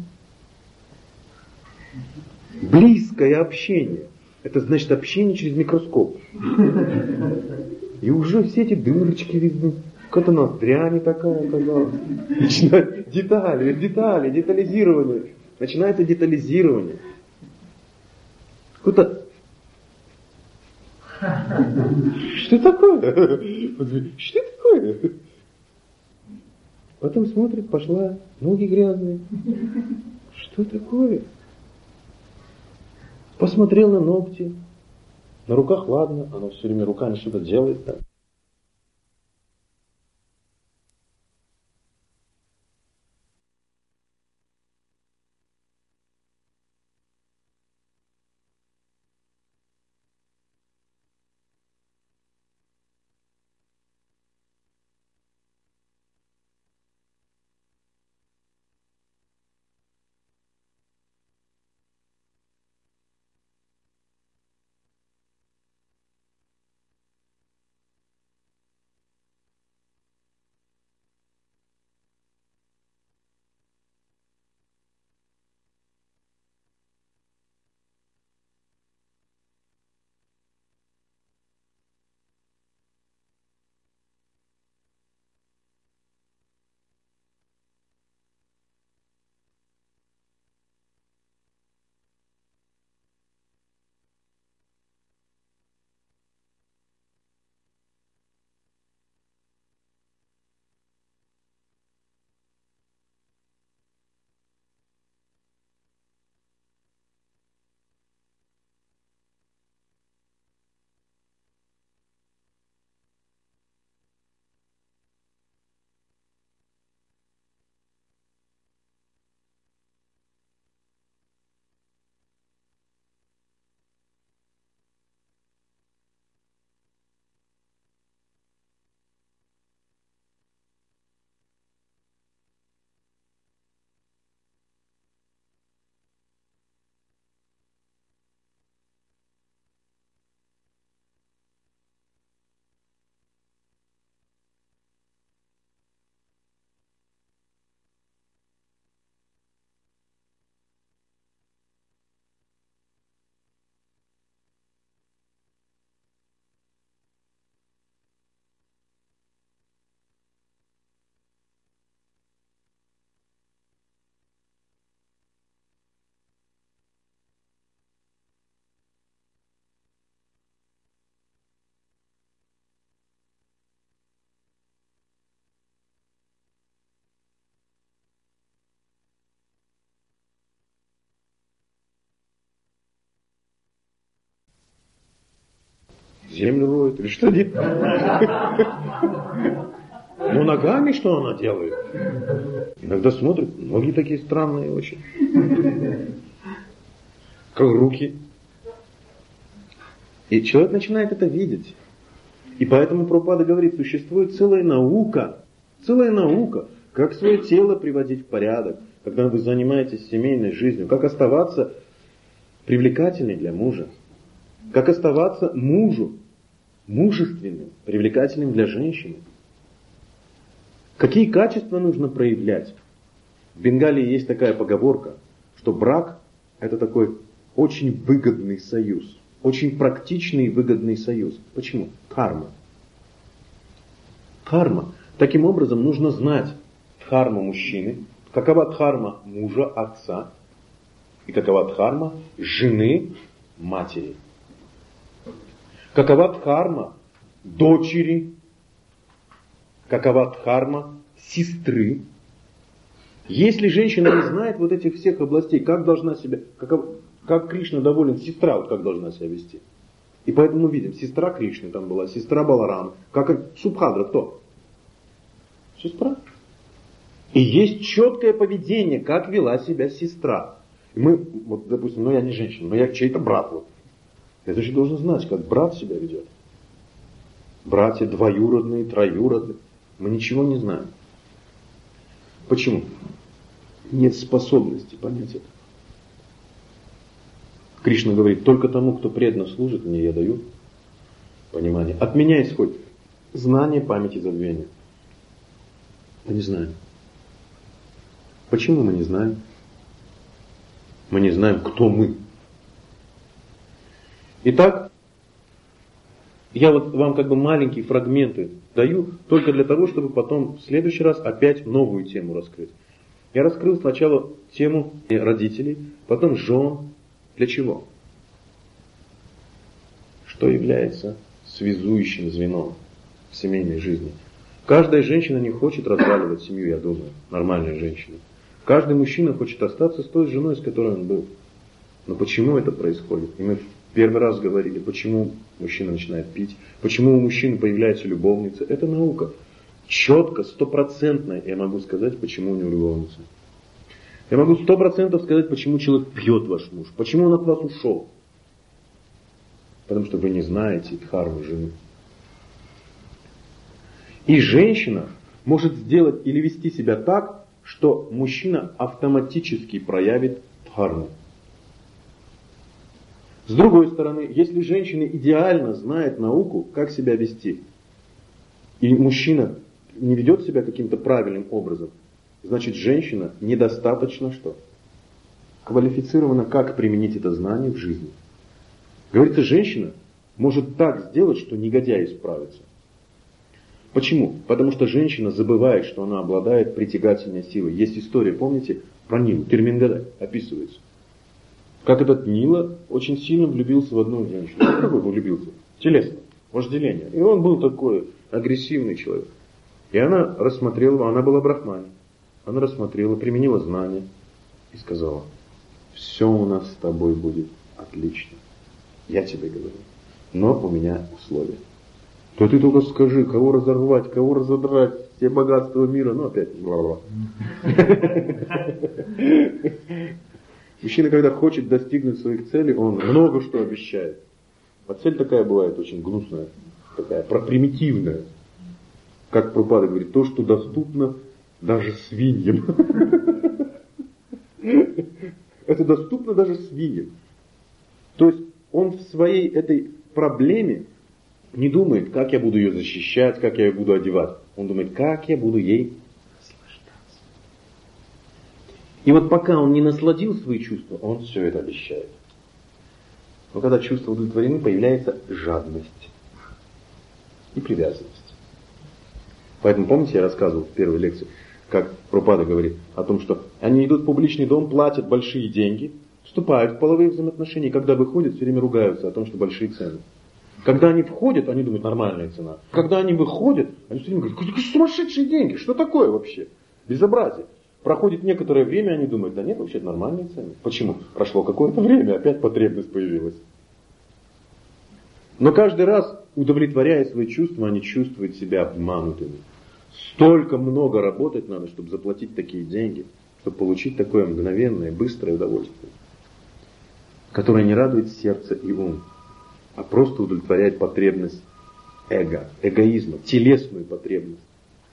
близкое общение. Это значит общение через микроскоп. И уже все эти дырочки видны. Какая-то ноздря такая оказалась. Начинают детали, детализирование. Начинается детализирование. Какое-то... Что такое? Что такое? Потом смотрит, пошла, ноги грязные. Что такое? Посмотрел на ногти. На руках ладно, оно все время руками что-то делает там. землю роет или что делает? Но ногами что она делает? Иногда смотрит, ноги такие странные очень. Как руки. И человек начинает это видеть. И поэтому Прабхупада говорит, существует целая наука, как свое тело приводить в порядок, когда вы занимаетесь семейной жизнью, как оставаться привлекательной для мужа, как оставаться мужественным, привлекательным для женщины. Какие качества нужно проявлять? В Бенгалии есть такая поговорка, что брак – это такой очень выгодный союз. Очень практичный и выгодный союз. Почему? Дхарма. Дхарма. Таким образом, нужно знать дхарму мужчины, какова дхарма мужа, отца, и какова дхарма жены, матери. Какова дхарма дочери, какова дхарма сестры. Если женщина не знает вот этих всех областей, как должна себя, как Кришна доволен, сестра вот как должна себя вести. И поэтому мы видим, сестра Кришны там была, сестра Баларама. Как Субхадра кто? Сестра. И есть четкое поведение, как вела себя сестра. И мы, вот, допустим, я не женщина, но я чей-то брат. Вот. Я же должен знать, как брат себя ведет. Братья двоюродные, троюродные. Мы ничего не знаем. Почему? Нет способности понять это. Кришна говорит, только тому, кто преданно служит мне, я даю понимание. От меня исходит знание, память и забвение. Мы не знаем. Почему мы не знаем? Мы не знаем, кто мы. Итак, я вот вам как бы маленькие фрагменты даю, только для того, чтобы потом в следующий раз опять новую тему раскрыть. Я раскрыл сначала тему родителей, потом жен. Для чего? Что является связующим звеном в семейной жизни? Каждая женщина не хочет разваливать семью, я думаю, нормальная женщина. Каждый мужчина хочет остаться с той женой, с которой он был. Но почему это происходит? И мы в первый раз говорили, почему мужчина начинает пить, почему у мужчины появляется любовница. Это наука. Четко, стопроцентно я могу сказать, почему у него любовница. Я могу 100% сказать, почему человек пьет ваш муж, почему он от вас ушел. Потому что вы не знаете дхарму жены. И женщина может сделать или вести себя так, что мужчина автоматически проявит дхарму. С другой стороны, если женщина идеально знает науку, как себя вести, и мужчина не ведет себя каким-то правильным образом, значит, женщина недостаточно что? Квалифицирована, как применить это знание в жизни. Говорится, женщина может так сделать, что негодяй справится. Почему? Потому что женщина забывает, что она обладает притягательной силой. Есть история, помните, про Нилу, Термингадай описывается. Как этот Нила очень сильно влюбился в одну женщину. Какой влюбился? Телесно, вожделение. И он был такой агрессивный человек. И она рассмотрела его, она была брахмани. Она рассмотрела, применила знания и сказала, все у нас с тобой будет отлично. Я тебе говорю. Но у меня условия. То ты только скажи, кого разорвать, кого разодрать, все богатства мира, ну опять бла-бла. Мужчина, когда хочет достигнуть своих целей, он много что обещает. А цель такая бывает очень гнусная, такая примитивная. Как Прабхупада говорит, то, что доступно даже свиньям. Это доступно даже свиньям. То есть он в своей этой проблеме не думает, как я буду ее защищать, как я ее буду одевать. Он думает, как я буду ей наслаждаться. И вот пока он не насладил свои чувства, он все это обещает. Но когда чувства удовлетворены, появляется жадность и привязанность. Поэтому, помните, я рассказывал в первой лекции, как Прабхупада говорит о том, что они идут в публичный дом, платят большие деньги, вступают в половые взаимоотношения, и когда выходят, все время ругаются о том, что большие цены. Когда они входят, они думают, нормальная цена. Когда они выходят, они все время говорят, какие сумасшедшие деньги, что такое вообще? Безобразие. Проходит некоторое время, они думают, да нет, вообще нормальные цены. Почему? Прошло какое-то время, опять потребность появилась. Но каждый раз, удовлетворяя свои чувства, они чувствуют себя обманутыми. Столько много работать надо, чтобы заплатить такие деньги, чтобы получить такое мгновенное, быстрое удовольствие, которое не радует сердце и ум, а просто удовлетворяет потребность эгоизма, телесную потребность.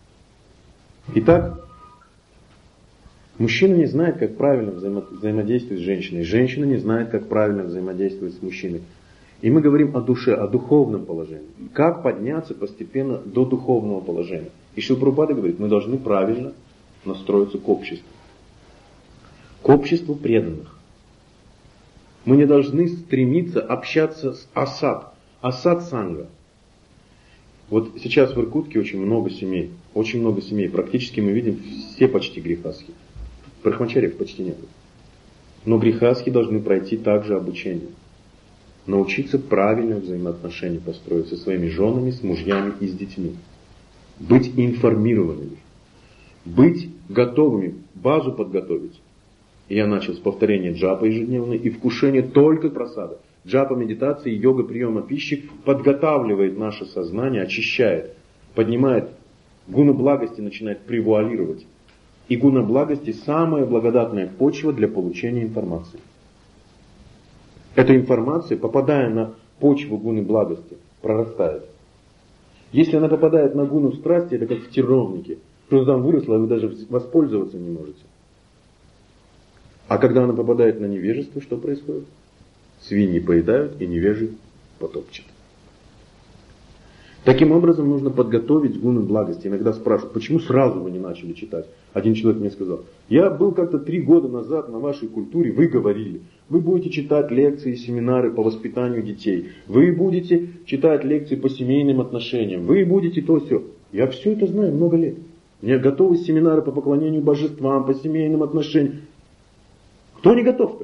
Итак, мужчина не знает, как правильно взаимодействовать с женщиной. Женщина не знает, как правильно взаимодействовать с мужчиной. И мы говорим о душе, о духовном положении. Как подняться постепенно до духовного положения. И Шрила Прабхупада говорит, мы должны правильно настроиться к обществу. К обществу преданных. Мы не должны стремиться общаться с асад-санга. Вот сейчас в Иркутске очень много семей. Практически мы видим все почти грехастхи. Брахмачарьев почти нет. Но грехастхи должны пройти также обучение. Научиться правильно взаимоотношения построить со своими женами, с мужьями и с детьми. Быть информированными. Быть готовыми, базу подготовить. И я начал с повторения джапа ежедневной и вкушения только прасада. Джапа, медитации, йога, приема пищи подготавливает наше сознание, очищает, поднимает гуна благости, начинает превуалировать. И гуна благости самая благодатная почва для получения информации. Эта информация, попадая на почву гуны благости, прорастает. Если она попадает на гуну страсти, это как в терновнике. Что там выросло, а вы даже воспользоваться не можете. А когда она попадает на невежество, что происходит? Свиньи поедают и невежи потопчут. Таким образом нужно подготовить гуны благости. Иногда спрашивают, почему сразу вы не начали читать? Один человек мне сказал, я был как-то 3 года назад на вашей культуре, вы говорили, вы будете читать лекции, семинары по воспитанию детей, вы будете читать лекции по семейным отношениям, вы будете то все. Я все это знаю много лет. У меня готовы семинары по поклонению божествам, по семейным отношениям. Кто не готов-то?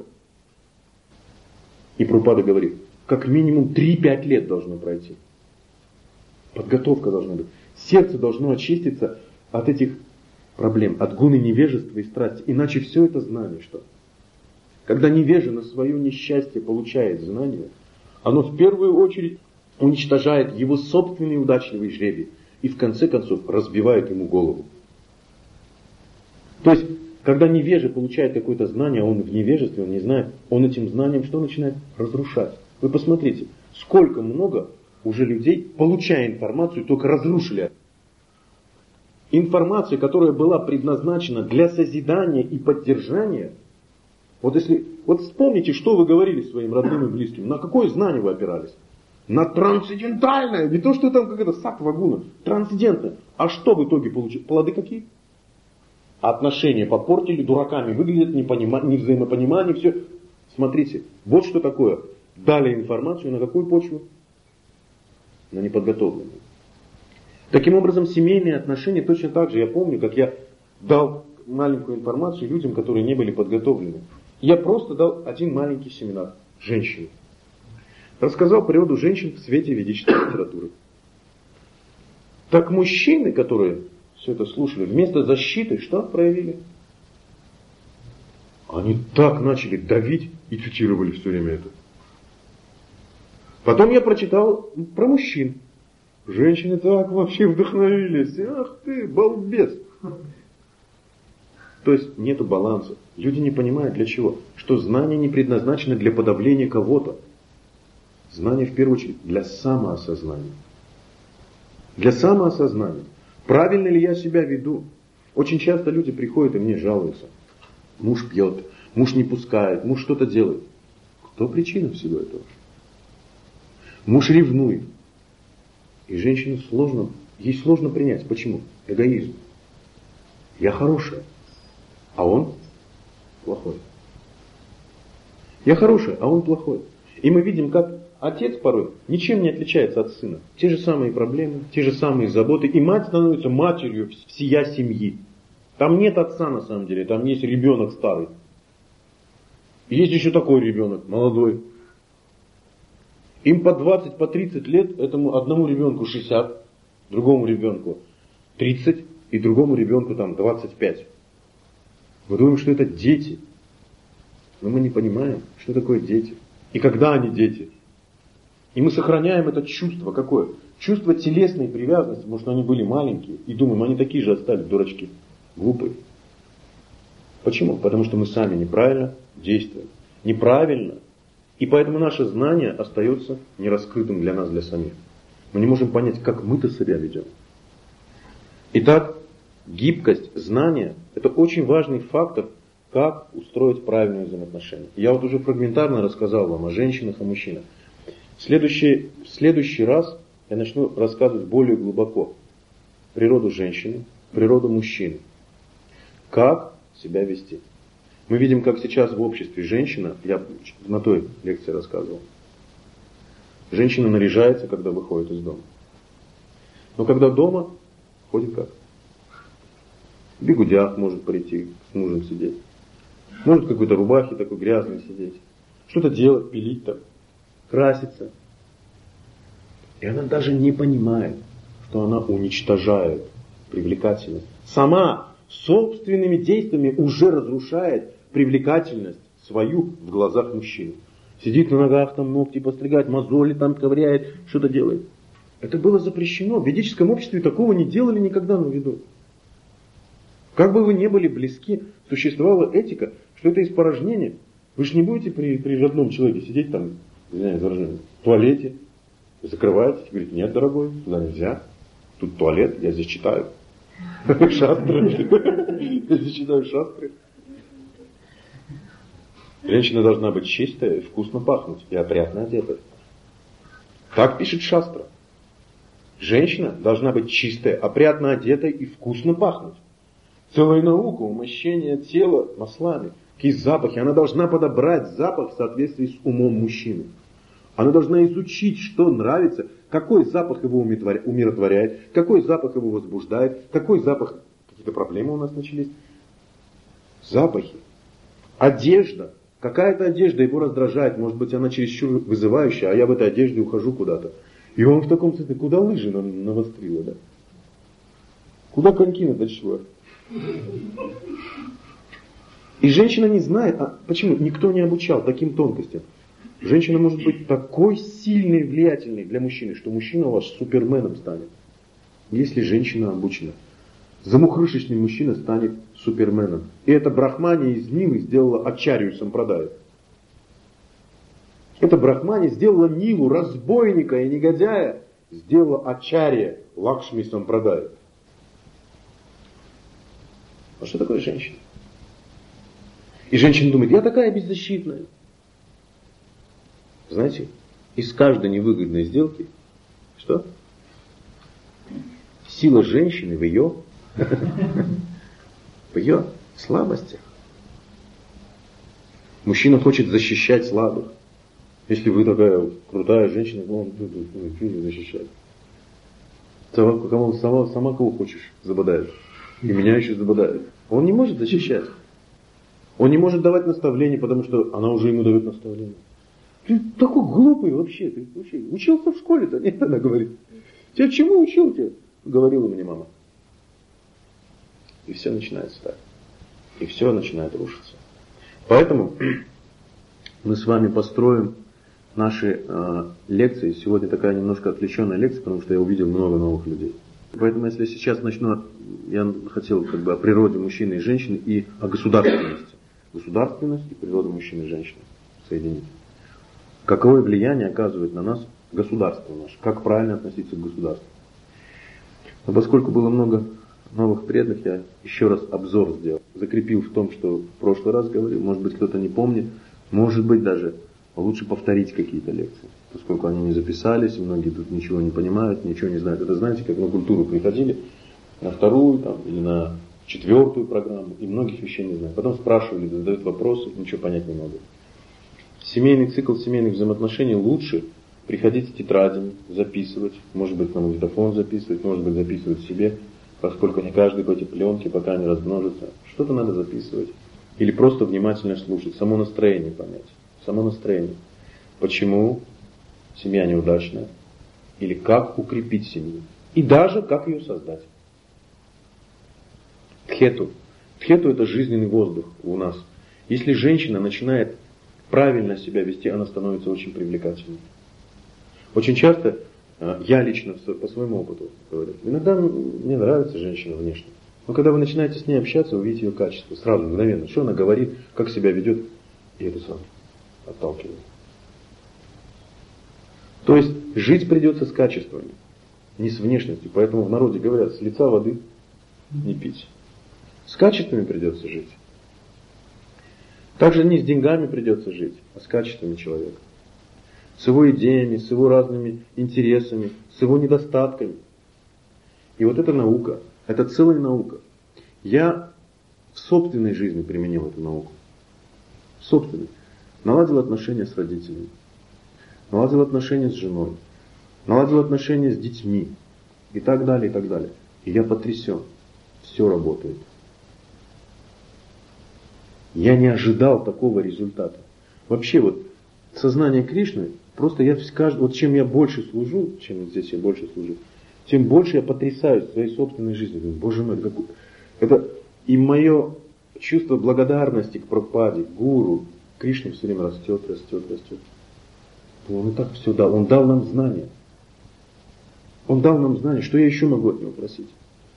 И Прабхупада говорит, как минимум 3-5 лет должно пройти. Подготовка должна быть. Сердце должно очиститься от этих проблем, от гуны невежества и страсти. Иначе все это знание что? Когда невежа на свое несчастье получает знание, оно в первую очередь уничтожает его собственный удачливый жребий и в конце концов разбивает ему голову. То есть, когда невежа получает какое-то знание, а он в невежестве, он не знает, он этим знанием что начинает? Разрушать. Вы посмотрите, сколько много уже людей, получая информацию, только разрушили. Информация, которая была предназначена для созидания и поддержания, вот вспомните, что вы говорили своим родным и близким, на какое знание вы опирались? На трансцендентальное, не то, что там какая-то саттва гуна, трансцендентное. А что в итоге получили? Плоды какие? Отношения попортили, дураками выглядят, невзаимопонимание, все. Смотрите, вот что такое. Дали информацию на какую почву? На неподготовленную. Таким образом, семейные отношения точно так же. Я помню, как я дал маленькую информацию людям, которые не были подготовлены. Я просто дал один маленький семинар женщине. Рассказал природу женщин в свете ведической литературы. Так мужчины, которые все это слушали, вместо защиты что проявили? Они так начали давить и цитировали все время это. Потом я прочитал про мужчин. Женщины так вообще вдохновились. Ах ты, балбес. То есть нету баланса. Люди не понимают для чего. Что знание не предназначено для подавления кого-то. Знание в первую очередь для самоосознания. Для самоосознания. Правильно ли я себя веду? Очень часто люди приходят и мне жалуются. Муж пьет, муж не пускает, муж что-то делает. Кто причина всего этого? Муж ревнует. И женщине ей сложно принять. Почему? Эгоизм. Я хорошая, а он плохой. Я хорошая, а он плохой. И мы видим, как отец порой ничем не отличается от сына. Те же самые проблемы, те же самые заботы. И мать становится матерью всея семьи. Там нет отца на самом деле, там есть ребенок старый. И есть еще такой ребенок, молодой. Им по 20, по 30 лет, этому одному ребенку 60, другому ребенку 30 и другому ребенку там 25. Мы думаем, что это дети. Но мы не понимаем, что такое дети. И когда они дети. И мы сохраняем это чувство какое? Чувство телесной привязанности, потому что они были маленькие. И думаем, они такие же остались, дурачки, глупые. Почему? Потому что мы сами неправильно действуем. Неправильно. И поэтому наше знание остается нераскрытым для нас, для самих. Мы не можем понять, как мы-то себя ведем. Итак, гибкость, знание – это очень важный фактор, как устроить правильные взаимоотношения. Я вот уже фрагментарно рассказал вам о женщинах, о мужчинах. В следующий раз я начну рассказывать более глубоко природу женщины, природу мужчины. Как себя вести. Мы видим, как сейчас в обществе женщина, я на той лекции рассказывал, женщина наряжается, когда выходит из дома. Но когда дома, ходит как? В бигудях может прийти, с мужем сидеть. Может в какой-то рубахе такой грязной сидеть. Что-то делать, пилить там, краситься. И она даже не понимает, что она уничтожает привлекательность. Сама собственными действиями уже разрушает привлекательность свою в глазах мужчины. Сидит на ногах, там ногти постригает, мозоли там ковыряет, что-то делает. Это было запрещено. В ведическом обществе такого не делали никогда на виду. Как бы вы ни были близки, существовала этика, что это испорожнение. Вы же не будете при родном человеке сидеть там, в туалете, закрываетесь, говорите, нет, дорогой, туда нельзя. Тут туалет, я здесь читаю. Шастры. Я здесь читаю шастры. Женщина должна быть чистая, вкусно пахнуть и опрятно одета. Так пишет шастра. Женщина должна быть чистая, опрятно одетой и вкусно пахнуть. Целая наука, умощение тела маслами. Какие запахи. Она должна подобрать запах в соответствии с умом мужчины. Она должна изучить, что нравится, какой запах его умиротворяет, какой запах его возбуждает, какой запах... Какие-то проблемы у нас начались. Запахи. Одежда. Какая-то одежда его раздражает. Может быть, она чересчур вызывающая, а я в этой одежде ухожу куда-то. И он в таком цвете, куда лыжи навострила, да? Куда коньки наточила? И женщина не знает, почему никто не обучал таким тонкостям. Женщина может быть такой сильной и влиятельной для мужчины, что мужчина у вас суперменом станет. Если женщина обучена. Замухрышечный мужчина станет суперменом. И это Брахмани из Нилы сделала Ачарью Сампрадаю. Это Брахмани сделала Нилу, разбойника и негодяя, сделала Ачарья Лакшми Сампрадаю. А что такое женщина? И женщина думает, я такая беззащитная. Знаете, из каждой невыгодной сделки, что? Сила женщины в ее слабостях. Мужчина хочет защищать слабых. Если вы такая крутая женщина, он что не защищать? Сама кого хочешь забодает. И меня еще забодает. Он не может защищать. Он не может давать наставления, потому что она уже ему дает наставление. Ты такой глупый вообще. Ты вообще учился в школе-то? Нет, она говорит. Тебя чему учил тебя? Говорила мне мама. И все начинается так. И все начинает рушиться. Поэтому мы с вами построим наши лекции. Сегодня такая немножко отвлеченная лекция, потому что я увидел много новых людей. Поэтому если сейчас начну, я хотел о природе мужчины и женщины и о государственности. Государственность и природу мужчины и женщины соединить. Какое влияние оказывает на нас государство наше? Как правильно относиться к государству? Но поскольку было много новых преданных, я еще раз обзор сделал. Закрепил в том, что в прошлый раз говорил. Может быть, кто-то не помнит. Может быть, даже лучше повторить какие-то лекции. Поскольку они не записались, многие тут ничего не понимают, ничего не знают. Это знаете, как на культуру приходили, на вторую или на 4-ю программу, и многих вещей не знают. Потом спрашивали, задают вопросы, ничего понять не могут. Семейный цикл семейных взаимоотношений лучше приходить с тетрадями, записывать, может быть на магнитофон записывать, может быть записывать себе, поскольку не каждый по эти пленки, пока не размножится. Что-то надо записывать. Или просто внимательно слушать, само настроение понять. Само настроение. Почему семья неудачная? Или как укрепить семью? И даже как ее создать. Тхету. Тхету это жизненный воздух у нас. Если женщина начинает правильно себя вести, она становится очень привлекательной. Очень часто, я лично по своему опыту говорю, иногда мне нравится женщина внешне. Но когда вы начинаете с ней общаться, увидите ее качество сразу, мгновенно, что она говорит, как себя ведет, и это сам отталкивает. То есть жить придется с качествами, не с внешностью. Поэтому в народе говорят, с лица воды не пить. С качествами придется жить. Также не с деньгами придется жить, а с качествами человека. С его идеями, с его разными интересами, с его недостатками. И вот эта наука, это целая наука. Я в собственной жизни применил эту науку. В собственной. Наладил отношения с родителями. Наладил отношения с женой. Наладил отношения с детьми. И так далее, и так далее. И я потрясен. Все работает. Я не ожидал такого результата. Вообще вот сознание Кришны, просто я вот чем я больше служу, чем здесь я больше служу, тем больше я потрясаюсь своей собственной жизнью. Думаю, Боже мой, это и мое чувство благодарности к Прабхупаде, к гуру, Кришне все время растет. Он и так все дал. Он дал нам знания. Он дал нам знания. Что я еще могу от него просить?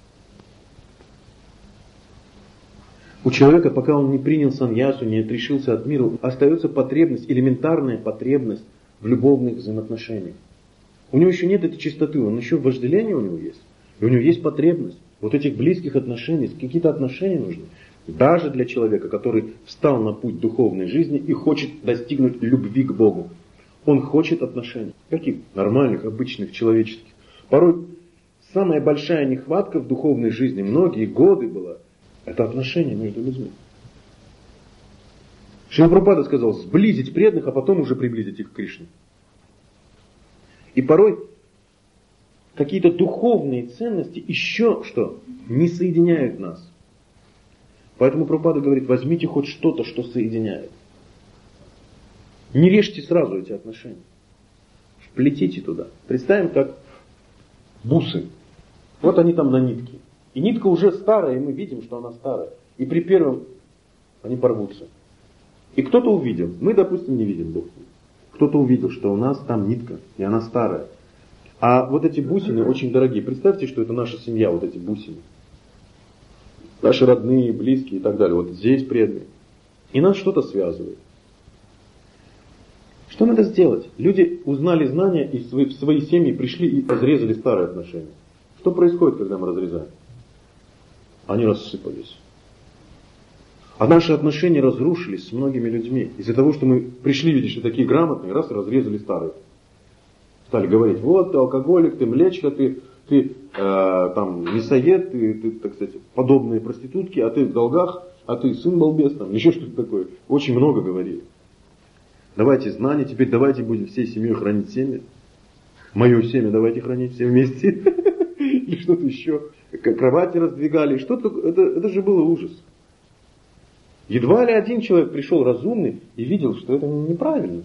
У человека, пока он не принял саньясу, не отрешился от мира, остается потребность, элементарная потребность в любовных взаимоотношениях. У него еще нет этой чистоты, он еще вожделение у него есть. И у него есть потребность вот этих близких отношений, какие-то отношения нужны. Даже для человека, который встал на путь духовной жизни и хочет достигнуть любви к Богу. Он хочет отношений. Каких? Нормальных, обычных, человеческих. Порой самая большая нехватка в духовной жизни, многие годы была, это отношения между людьми. Шрила Прабхупада сказал, сблизить преданных, а потом уже приблизить их к Кришне. И порой какие-то духовные ценности еще что? Не соединяют нас. Поэтому Прабхупада говорит, возьмите хоть что-то, что соединяет. Не режьте сразу эти отношения. Вплетите туда. Представим, как бусы. Вот они там на нитке. И нитка уже старая, и мы видим, что она старая. И при первом они порвутся. И кто-то увидел. Мы, допустим, не видим, Бог. Кто-то увидел, что у нас там нитка, и она старая. А вот эти бусины очень дорогие. Представьте, что это наша семья, вот эти бусины. Наши родные, близкие и так далее. Вот здесь преданные. И нас что-то связывает. Что надо сделать? Люди узнали знания и в свои семьи пришли и разрезали старые отношения. Что происходит, когда мы разрезаем? Они рассыпались. А наши отношения разрушились с многими людьми. Из-за того, что мы пришли, видишь, что такие грамотные, раз и разрезали старые. Стали говорить, вот ты алкоголик, ты млечка, ты там мясоед, ты, так сказать, подобные проститутки, а ты в долгах, а ты сын балбес, там, еще что-то такое. Очень много говорили. Давайте знания, теперь давайте будем всей семьей хранить семя. Мое семя давайте хранить все вместе. Или что-то еще. Кровати раздвигали. Что-то, это же было ужас. Едва ли один человек пришел разумный и видел, что это неправильно.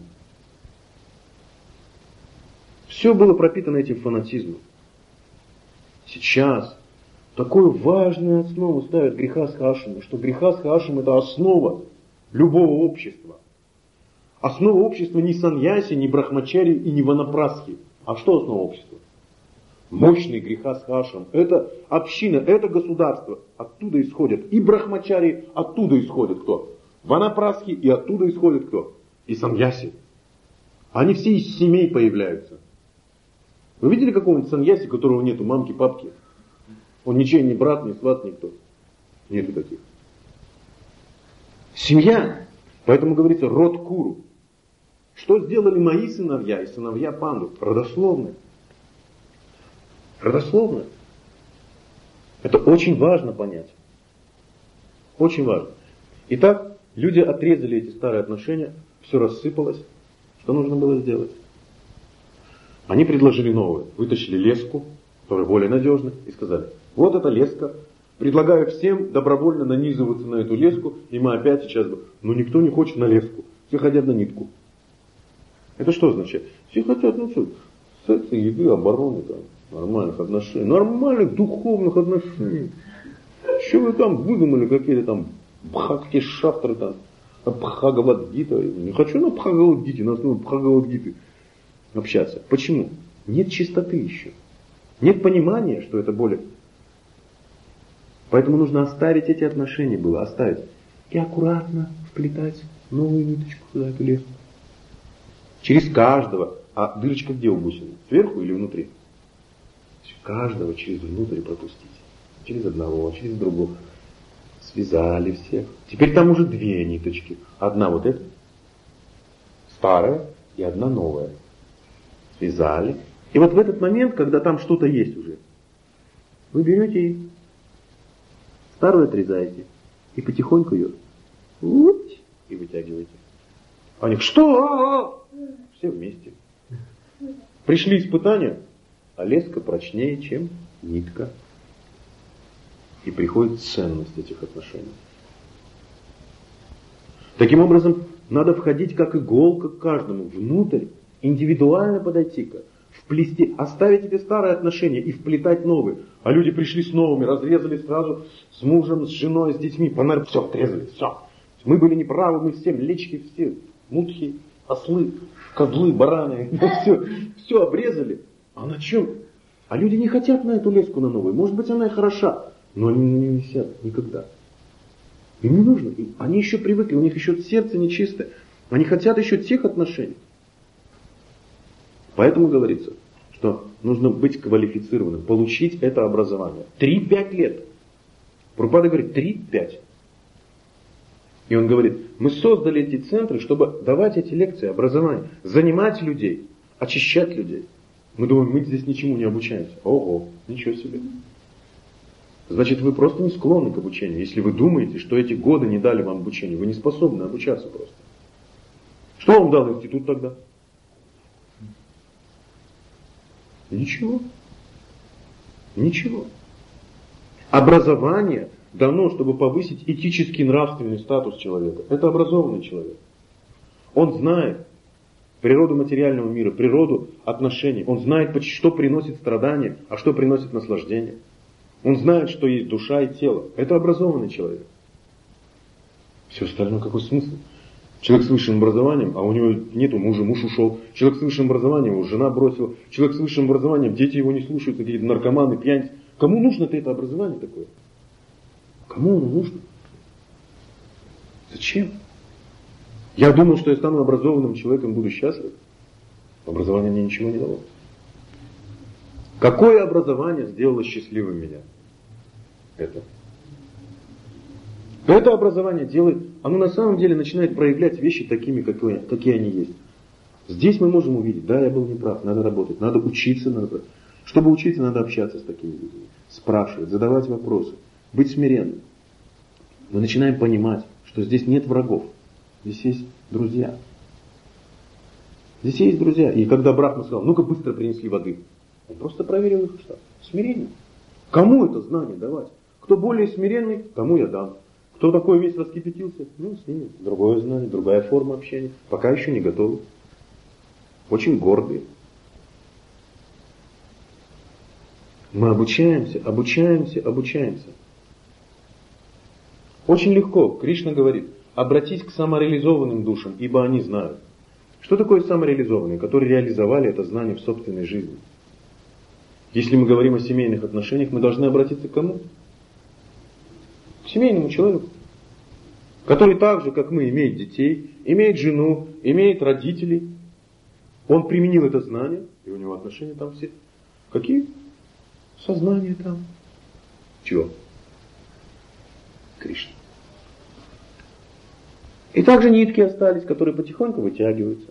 Все было пропитано этим фанатизмом. Сейчас такую важную основу ставят грехастха-ашрама, что грехастха-ашрама это основа любого общества. Основа общества не саньяси, не брахмачари и не ванапрасхи. А что основа общества? Мощный грехастха-ашрам. Это община, это государство. Оттуда исходят и брахмачари, оттуда исходят кто? Ванапрасхи, и оттуда исходят кто? И саньяси. Они все из семей появляются. Вы видели какого-нибудь саньяси, которого нету мамки, папки? Он ничей не брат, не сват, никто. Нету таких. Семья. Поэтому говорится род куру. Что сделали мои сыновья и сыновья панду? Родословные. Родословные. Это очень важно понять. Очень важно. Итак, люди отрезали эти старые отношения, все рассыпалось. Что нужно было сделать? Они предложили новое. Вытащили леску, которая более надежна, и сказали, вот эта леска. Предлагаю всем добровольно нанизываться на эту леску, и мы опять сейчас... Но никто не хочет на леску. Все хотят на нитку. Это что означает? Все хотят, секса, еды, обороны, там, нормальных отношений. Нормальных духовных отношений. Что вы там выдумали, какие-то там бхакти-шастры, там, Бхагавад-гита. Не хочу на Бхагавад-гите, на основе Бхагавад-гиты. общаться. Почему? Нет чистоты еще. Нет понимания, что это более. Поэтому нужно оставить эти отношения было, оставить. И аккуратно вплетать новую ниточку в эту леску. Через каждого. А дырочка где у бусины? Сверху или внутри? Каждого через внутрь пропустить. Через одного, через другого. Связали всех. Теперь там уже две ниточки. Одна вот эта, старая, и одна новая. Связали. И вот в этот момент, когда там что-то есть уже, вы берете и старую отрезаете. И потихоньку ее и вытягиваете. Они, что? Все вместе. Пришли испытания, а леска прочнее, чем нитка. И приходит ценность этих отношений. Таким образом, надо входить как иголка к каждому, внутрь, индивидуально подойти-ка, вплести, оставить эти старые отношения и вплетать новые. А люди пришли с новыми, разрезали сразу с мужем, с женой, с детьми, все отрезали, все. Мы были неправы, мы все млечки, все мутхи, ослы, козлы, бараны, все обрезали. А на чем? А люди не хотят на эту леску на новую. Может быть, она и хороша, но они не висят никогда. Им не нужно. Они еще привыкли, у них еще сердце нечистое. Они хотят еще тех отношений. Поэтому говорится, что нужно быть квалифицированным, получить это образование. 3-5 лет. Прабхупада говорит, 3-5. И он говорит, мы создали эти центры, чтобы давать эти лекции, образование, занимать людей, очищать людей. Мы думаем, мы здесь ничему не обучаемся. Ого, ничего себе. Значит, вы просто не склонны к обучению. Если вы думаете, что эти годы не дали вам обучения, вы не способны обучаться просто. Что вам дал институт тогда? Ничего. Ничего. Образование дано, чтобы повысить этический нравственный статус человека. Это образованный человек. Он знает природу материального мира, природу отношений. Он знает, что приносит страдания, а что приносит наслаждение. Он знает, что есть душа и тело. Это образованный человек. Все остальное какой смысл? Человек с высшим образованием, а у него нету мужа, муж ушел. Человек с высшим образованием, его жена бросила. Человек с высшим образованием, дети его не слушают, какие-то наркоманы, пьяницы. Кому нужно-то это образование такое? Кому оно нужно? Зачем? Я думал, что я стану образованным человеком, буду счастлив. Образование мне ничего не дало. Какое образование сделало счастливым меня? Это образование делает, оно на самом деле начинает проявлять вещи такими, какие они есть. Здесь мы можем увидеть, да, я был неправ, надо работать, надо учиться, чтобы учиться, надо общаться с такими людьми, спрашивать, задавать вопросы, быть смиренным. Мы начинаем понимать, что здесь нет врагов, здесь есть друзья. Здесь есть друзья. И когда Брахма сказал, ну-ка быстро принесли воды, он просто проверил их что? Смирение. Кому это знание давать? Кто более смиренный, тому я дам. Кто такой весь раскипятился, ну с ними другое знание, другая форма общения. Пока еще не готовы. Очень гордые. Мы обучаемся. Очень легко. Кришна говорит, обратись к самореализованным душам, ибо они знают. Что такое самореализованные, которые реализовали это знание в собственной жизни? Если мы говорим о семейных отношениях, мы должны обратиться к кому? К семейному человеку, который так же, как мы, имеет детей, имеет жену, имеет родителей. Он применил это знание, и у него отношения там все. Какие? Сознание там. Чего? Кришна. И также нитки остались, которые потихоньку вытягиваются.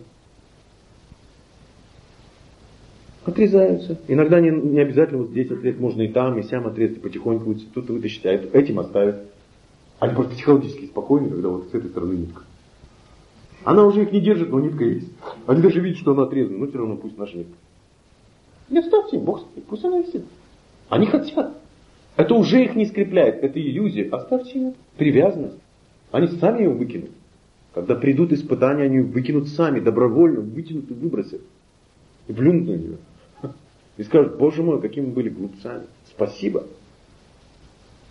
Отрезаются. Иногда не обязательно вот здесь отрезать, можно и там, и сям отрезать, и потихоньку тут вытащить, а этим оставить. Они просто психологически спокойны, когда вот с этой стороны нитка. Она уже их не держит, но нитка есть. Они даже видят, что она отрезана, но все равно пусть наша нитка. Не оставьте, Бог скрепит, пусть она висит. Они хотят. Это уже их не скрепляет, это иллюзия. Оставьте ее, привязанность. Они сами ее выкинут. Когда придут испытания, они ее выкинут сами, добровольно вытянут и выбросят. И плюнут на нее. И скажут, Боже мой, какими мы были глупцами. Спасибо.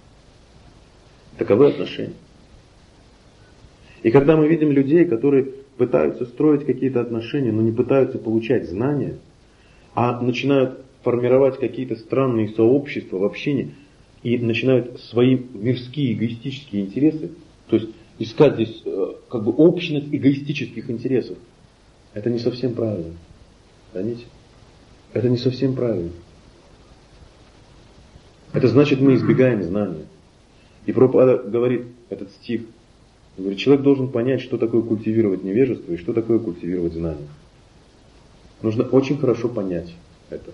Таковы отношения. И когда мы видим людей, которые пытаются строить какие-то отношения, но не пытаются получать знания, а начинают формировать какие-то странные сообщества в общении и начинают свои мирские эгоистические интересы, то есть искать здесь как бы общность эгоистических интересов. Это не совсем правильно. Понимаете? Это не совсем правильно. Это значит, мы избегаем знания. И Прабхупада говорит этот стих. Он говорит, человек должен понять, что такое культивировать невежество и что такое культивировать знания. Нужно очень хорошо понять это.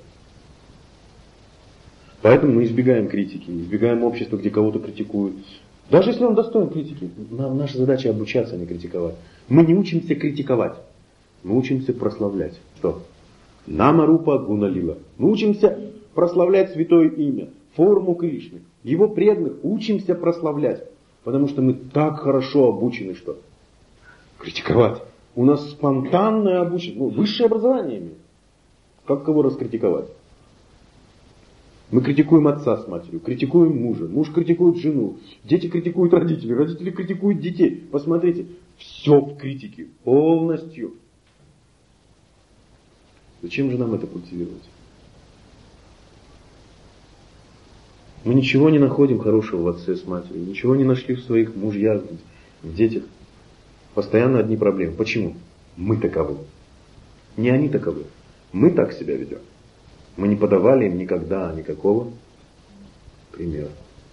Поэтому мы избегаем критики, избегаем общества, где кого-то критикуют. Даже если он достоин критики, наша задача обучаться, а не критиковать. Мы не учимся критиковать, мы учимся прославлять. Что? Нама-рупа гуна-лила. Мы учимся прославлять святое имя, форму Кришны. Его преданных учимся прославлять. Потому что мы так хорошо обучены, что критиковать. У нас спонтанное обучение, высшее образование имеет. Как кого раскритиковать? Мы критикуем отца с матерью, критикуем мужа, муж критикует жену, дети критикуют родителей, родители критикуют детей. Посмотрите, все в критике, полностью. Зачем же нам это культивировать? Мы ничего не находим хорошего в отце с матерью, ничего не нашли в своих мужьях, в детях. Постоянно одни проблемы. Почему? Мы таковы. Не они таковы. Мы так себя ведем. Мы не подавали им никогда никакого примера.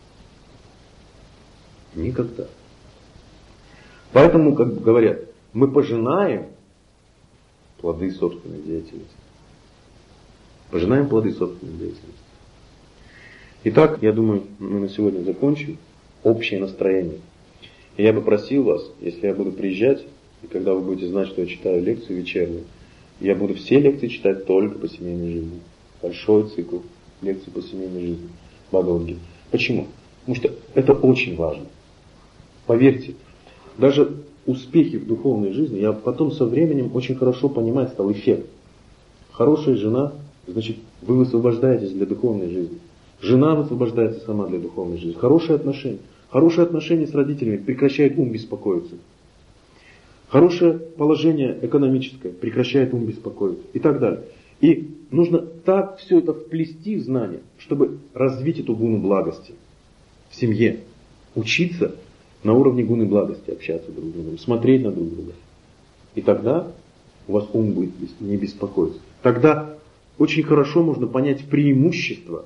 Никогда. Поэтому, как говорят, мы пожинаем плоды собственной деятельности. Пожинаем плоды собственной деятельности. Итак, я думаю, мы на сегодня закончим. Общее настроение. И я бы просил вас, если я буду приезжать, и когда вы будете знать, что я читаю лекцию вечернюю, я буду все лекции читать только по семейной жизни. Большой цикл лекций по семейной жизни. Бхагавад-гиты. Почему? Потому что это очень важно. Поверьте, даже успехи в духовной жизни, я потом со временем очень хорошо понимать стал эффект. Хорошая жена, значит, вы высвобождаетесь для духовной жизни. Жена высвобождается сама для духовной жизни. Хорошие отношения. Хорошие отношения с родителями прекращают ум беспокоиться. Хорошее положение экономическое прекращает ум беспокоиться. И так далее. И нужно так все это вплести в знания, чтобы развить эту гуну благости в семье. Учиться на уровне гуны благости, общаться друг с другом, смотреть на друг друга. И тогда у вас ум будет не беспокоиться. Тогда очень хорошо можно понять преимущество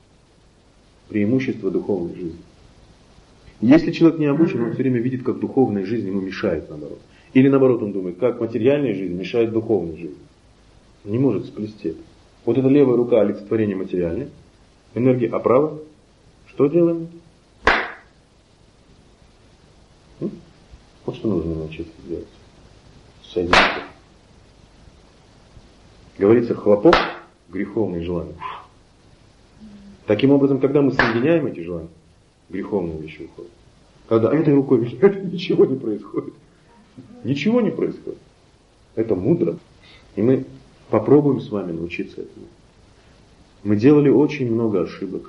духовной жизни. Если человек не обучен, он все время видит, как духовная жизнь ему мешает, наоборот. Или наоборот, он думает, как материальная жизнь мешает духовной жизни. Не может сплести это. Вот эта левая рука олицетворение материальной энергии, а правая что делаем? Вот что нужно научиться делать. Соединиться. Говорится, хлопок, греховные желания. Таким образом, когда мы соединяем эти желания, греховные вещи уходят. Когда этой рукой ничего не происходит. Ничего не происходит. Это мудро. И мы попробуем с вами научиться этому. Мы делали очень много ошибок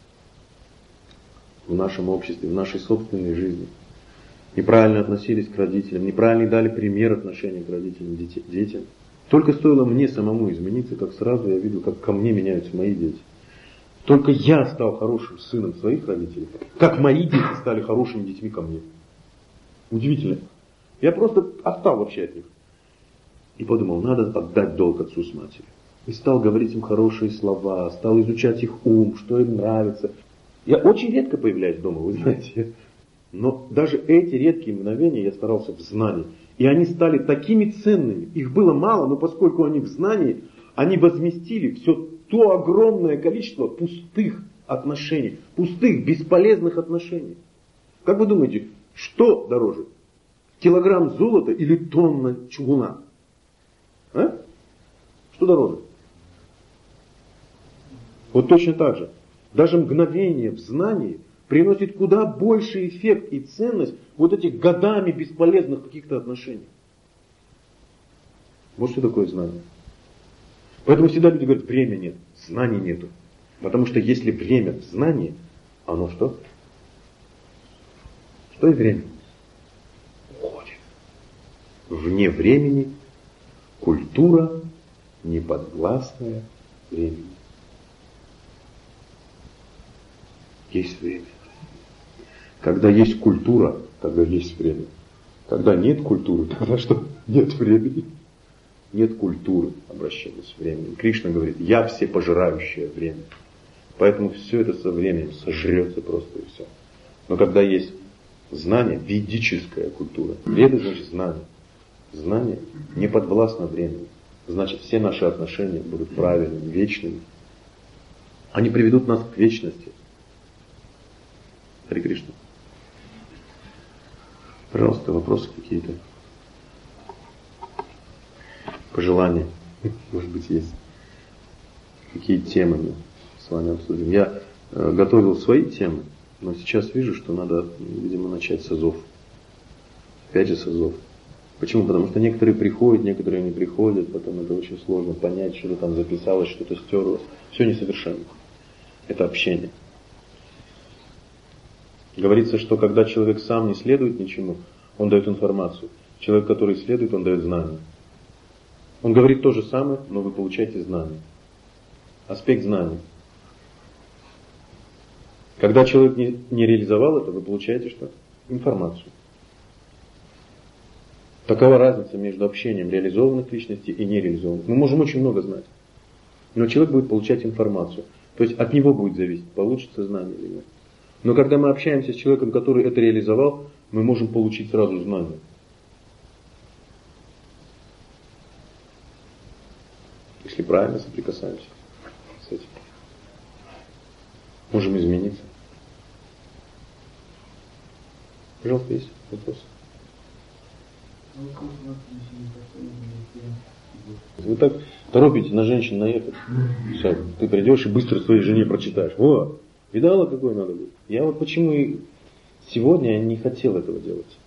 в нашем обществе, в нашей собственной жизни. Неправильно относились к родителям, неправильно дали пример отношения к родителям, детям. Только стоило мне самому измениться, как сразу я видел, как ко мне меняются мои дети. Только я стал хорошим сыном своих родителей, как мои дети стали хорошими детьми ко мне. Удивительно. Я просто отстал вообще от них. И подумал, надо отдать долг отцу с матерью. И стал говорить им хорошие слова, стал изучать их ум, что им нравится. Я очень редко появляюсь дома, вы знаете. Но даже эти редкие мгновения я старался в знании. И они стали такими ценными. Их было мало, но поскольку они в знании, они возместили все то огромное количество пустых отношений, пустых, бесполезных отношений. Как вы думаете, что дороже? Килограмм золота или тонна чугуна? А? Что дороже? Вот точно так же. Даже мгновение в знании приносит куда больший эффект и ценность вот этих годами бесполезных каких-то отношений. Вот что такое знание. Поэтому всегда люди говорят, времени нет, знаний нету. Потому что если время в знании, оно что? Что и время? Уходит. вне времени, культура, неподвластная времени. Есть время. Когда есть культура, тогда есть время. Когда нет культуры, тогда что? Нет времени. Нет культуры обращения с временем. Кришна говорит, я всепожирающее время. Поэтому все это со временем сожрется просто и все. Но когда есть знание, ведическая культура. Веда значит знание. Знание не подвластно времени. Значит, все наши отношения будут правильными, вечными. Они приведут нас к вечности. Харе Кришна. Пожалуйста, вопросы какие-то? Пожелания, может быть, есть. Какие темы мы с вами обсудим? Я готовил свои темы, но сейчас вижу, что надо, видимо, начать с азов. Опять же с азов. Почему? Потому что некоторые приходят, некоторые не приходят, потом это очень сложно понять, что-то там записалось, что-то стерлось. Все несовершенно. Это общение. Говорится, что когда человек сам не следует ничему, он дает информацию. Человек, который следует, он дает знания. Он говорит то же самое, но вы получаете знания. Аспект знаний. Когда человек не реализовал это, вы получаете что? Информацию. Такова разница между общением реализованных личностей и нереализованных. Мы можем очень много знать, но человек будет получать информацию. То есть от него будет зависеть, получится знание или нет. Но когда мы общаемся с человеком, который это реализовал, мы можем получить сразу знание. Если правильно соприкасаемся с этим. Можем измениться. Пожалуйста, есть вопросы? Вы так торопите на женщин наехать. Все, ты придешь и быстро своей жене прочитаешь. Во, видала, какой надо быть? Я вот почему и сегодня не хотел этого делать.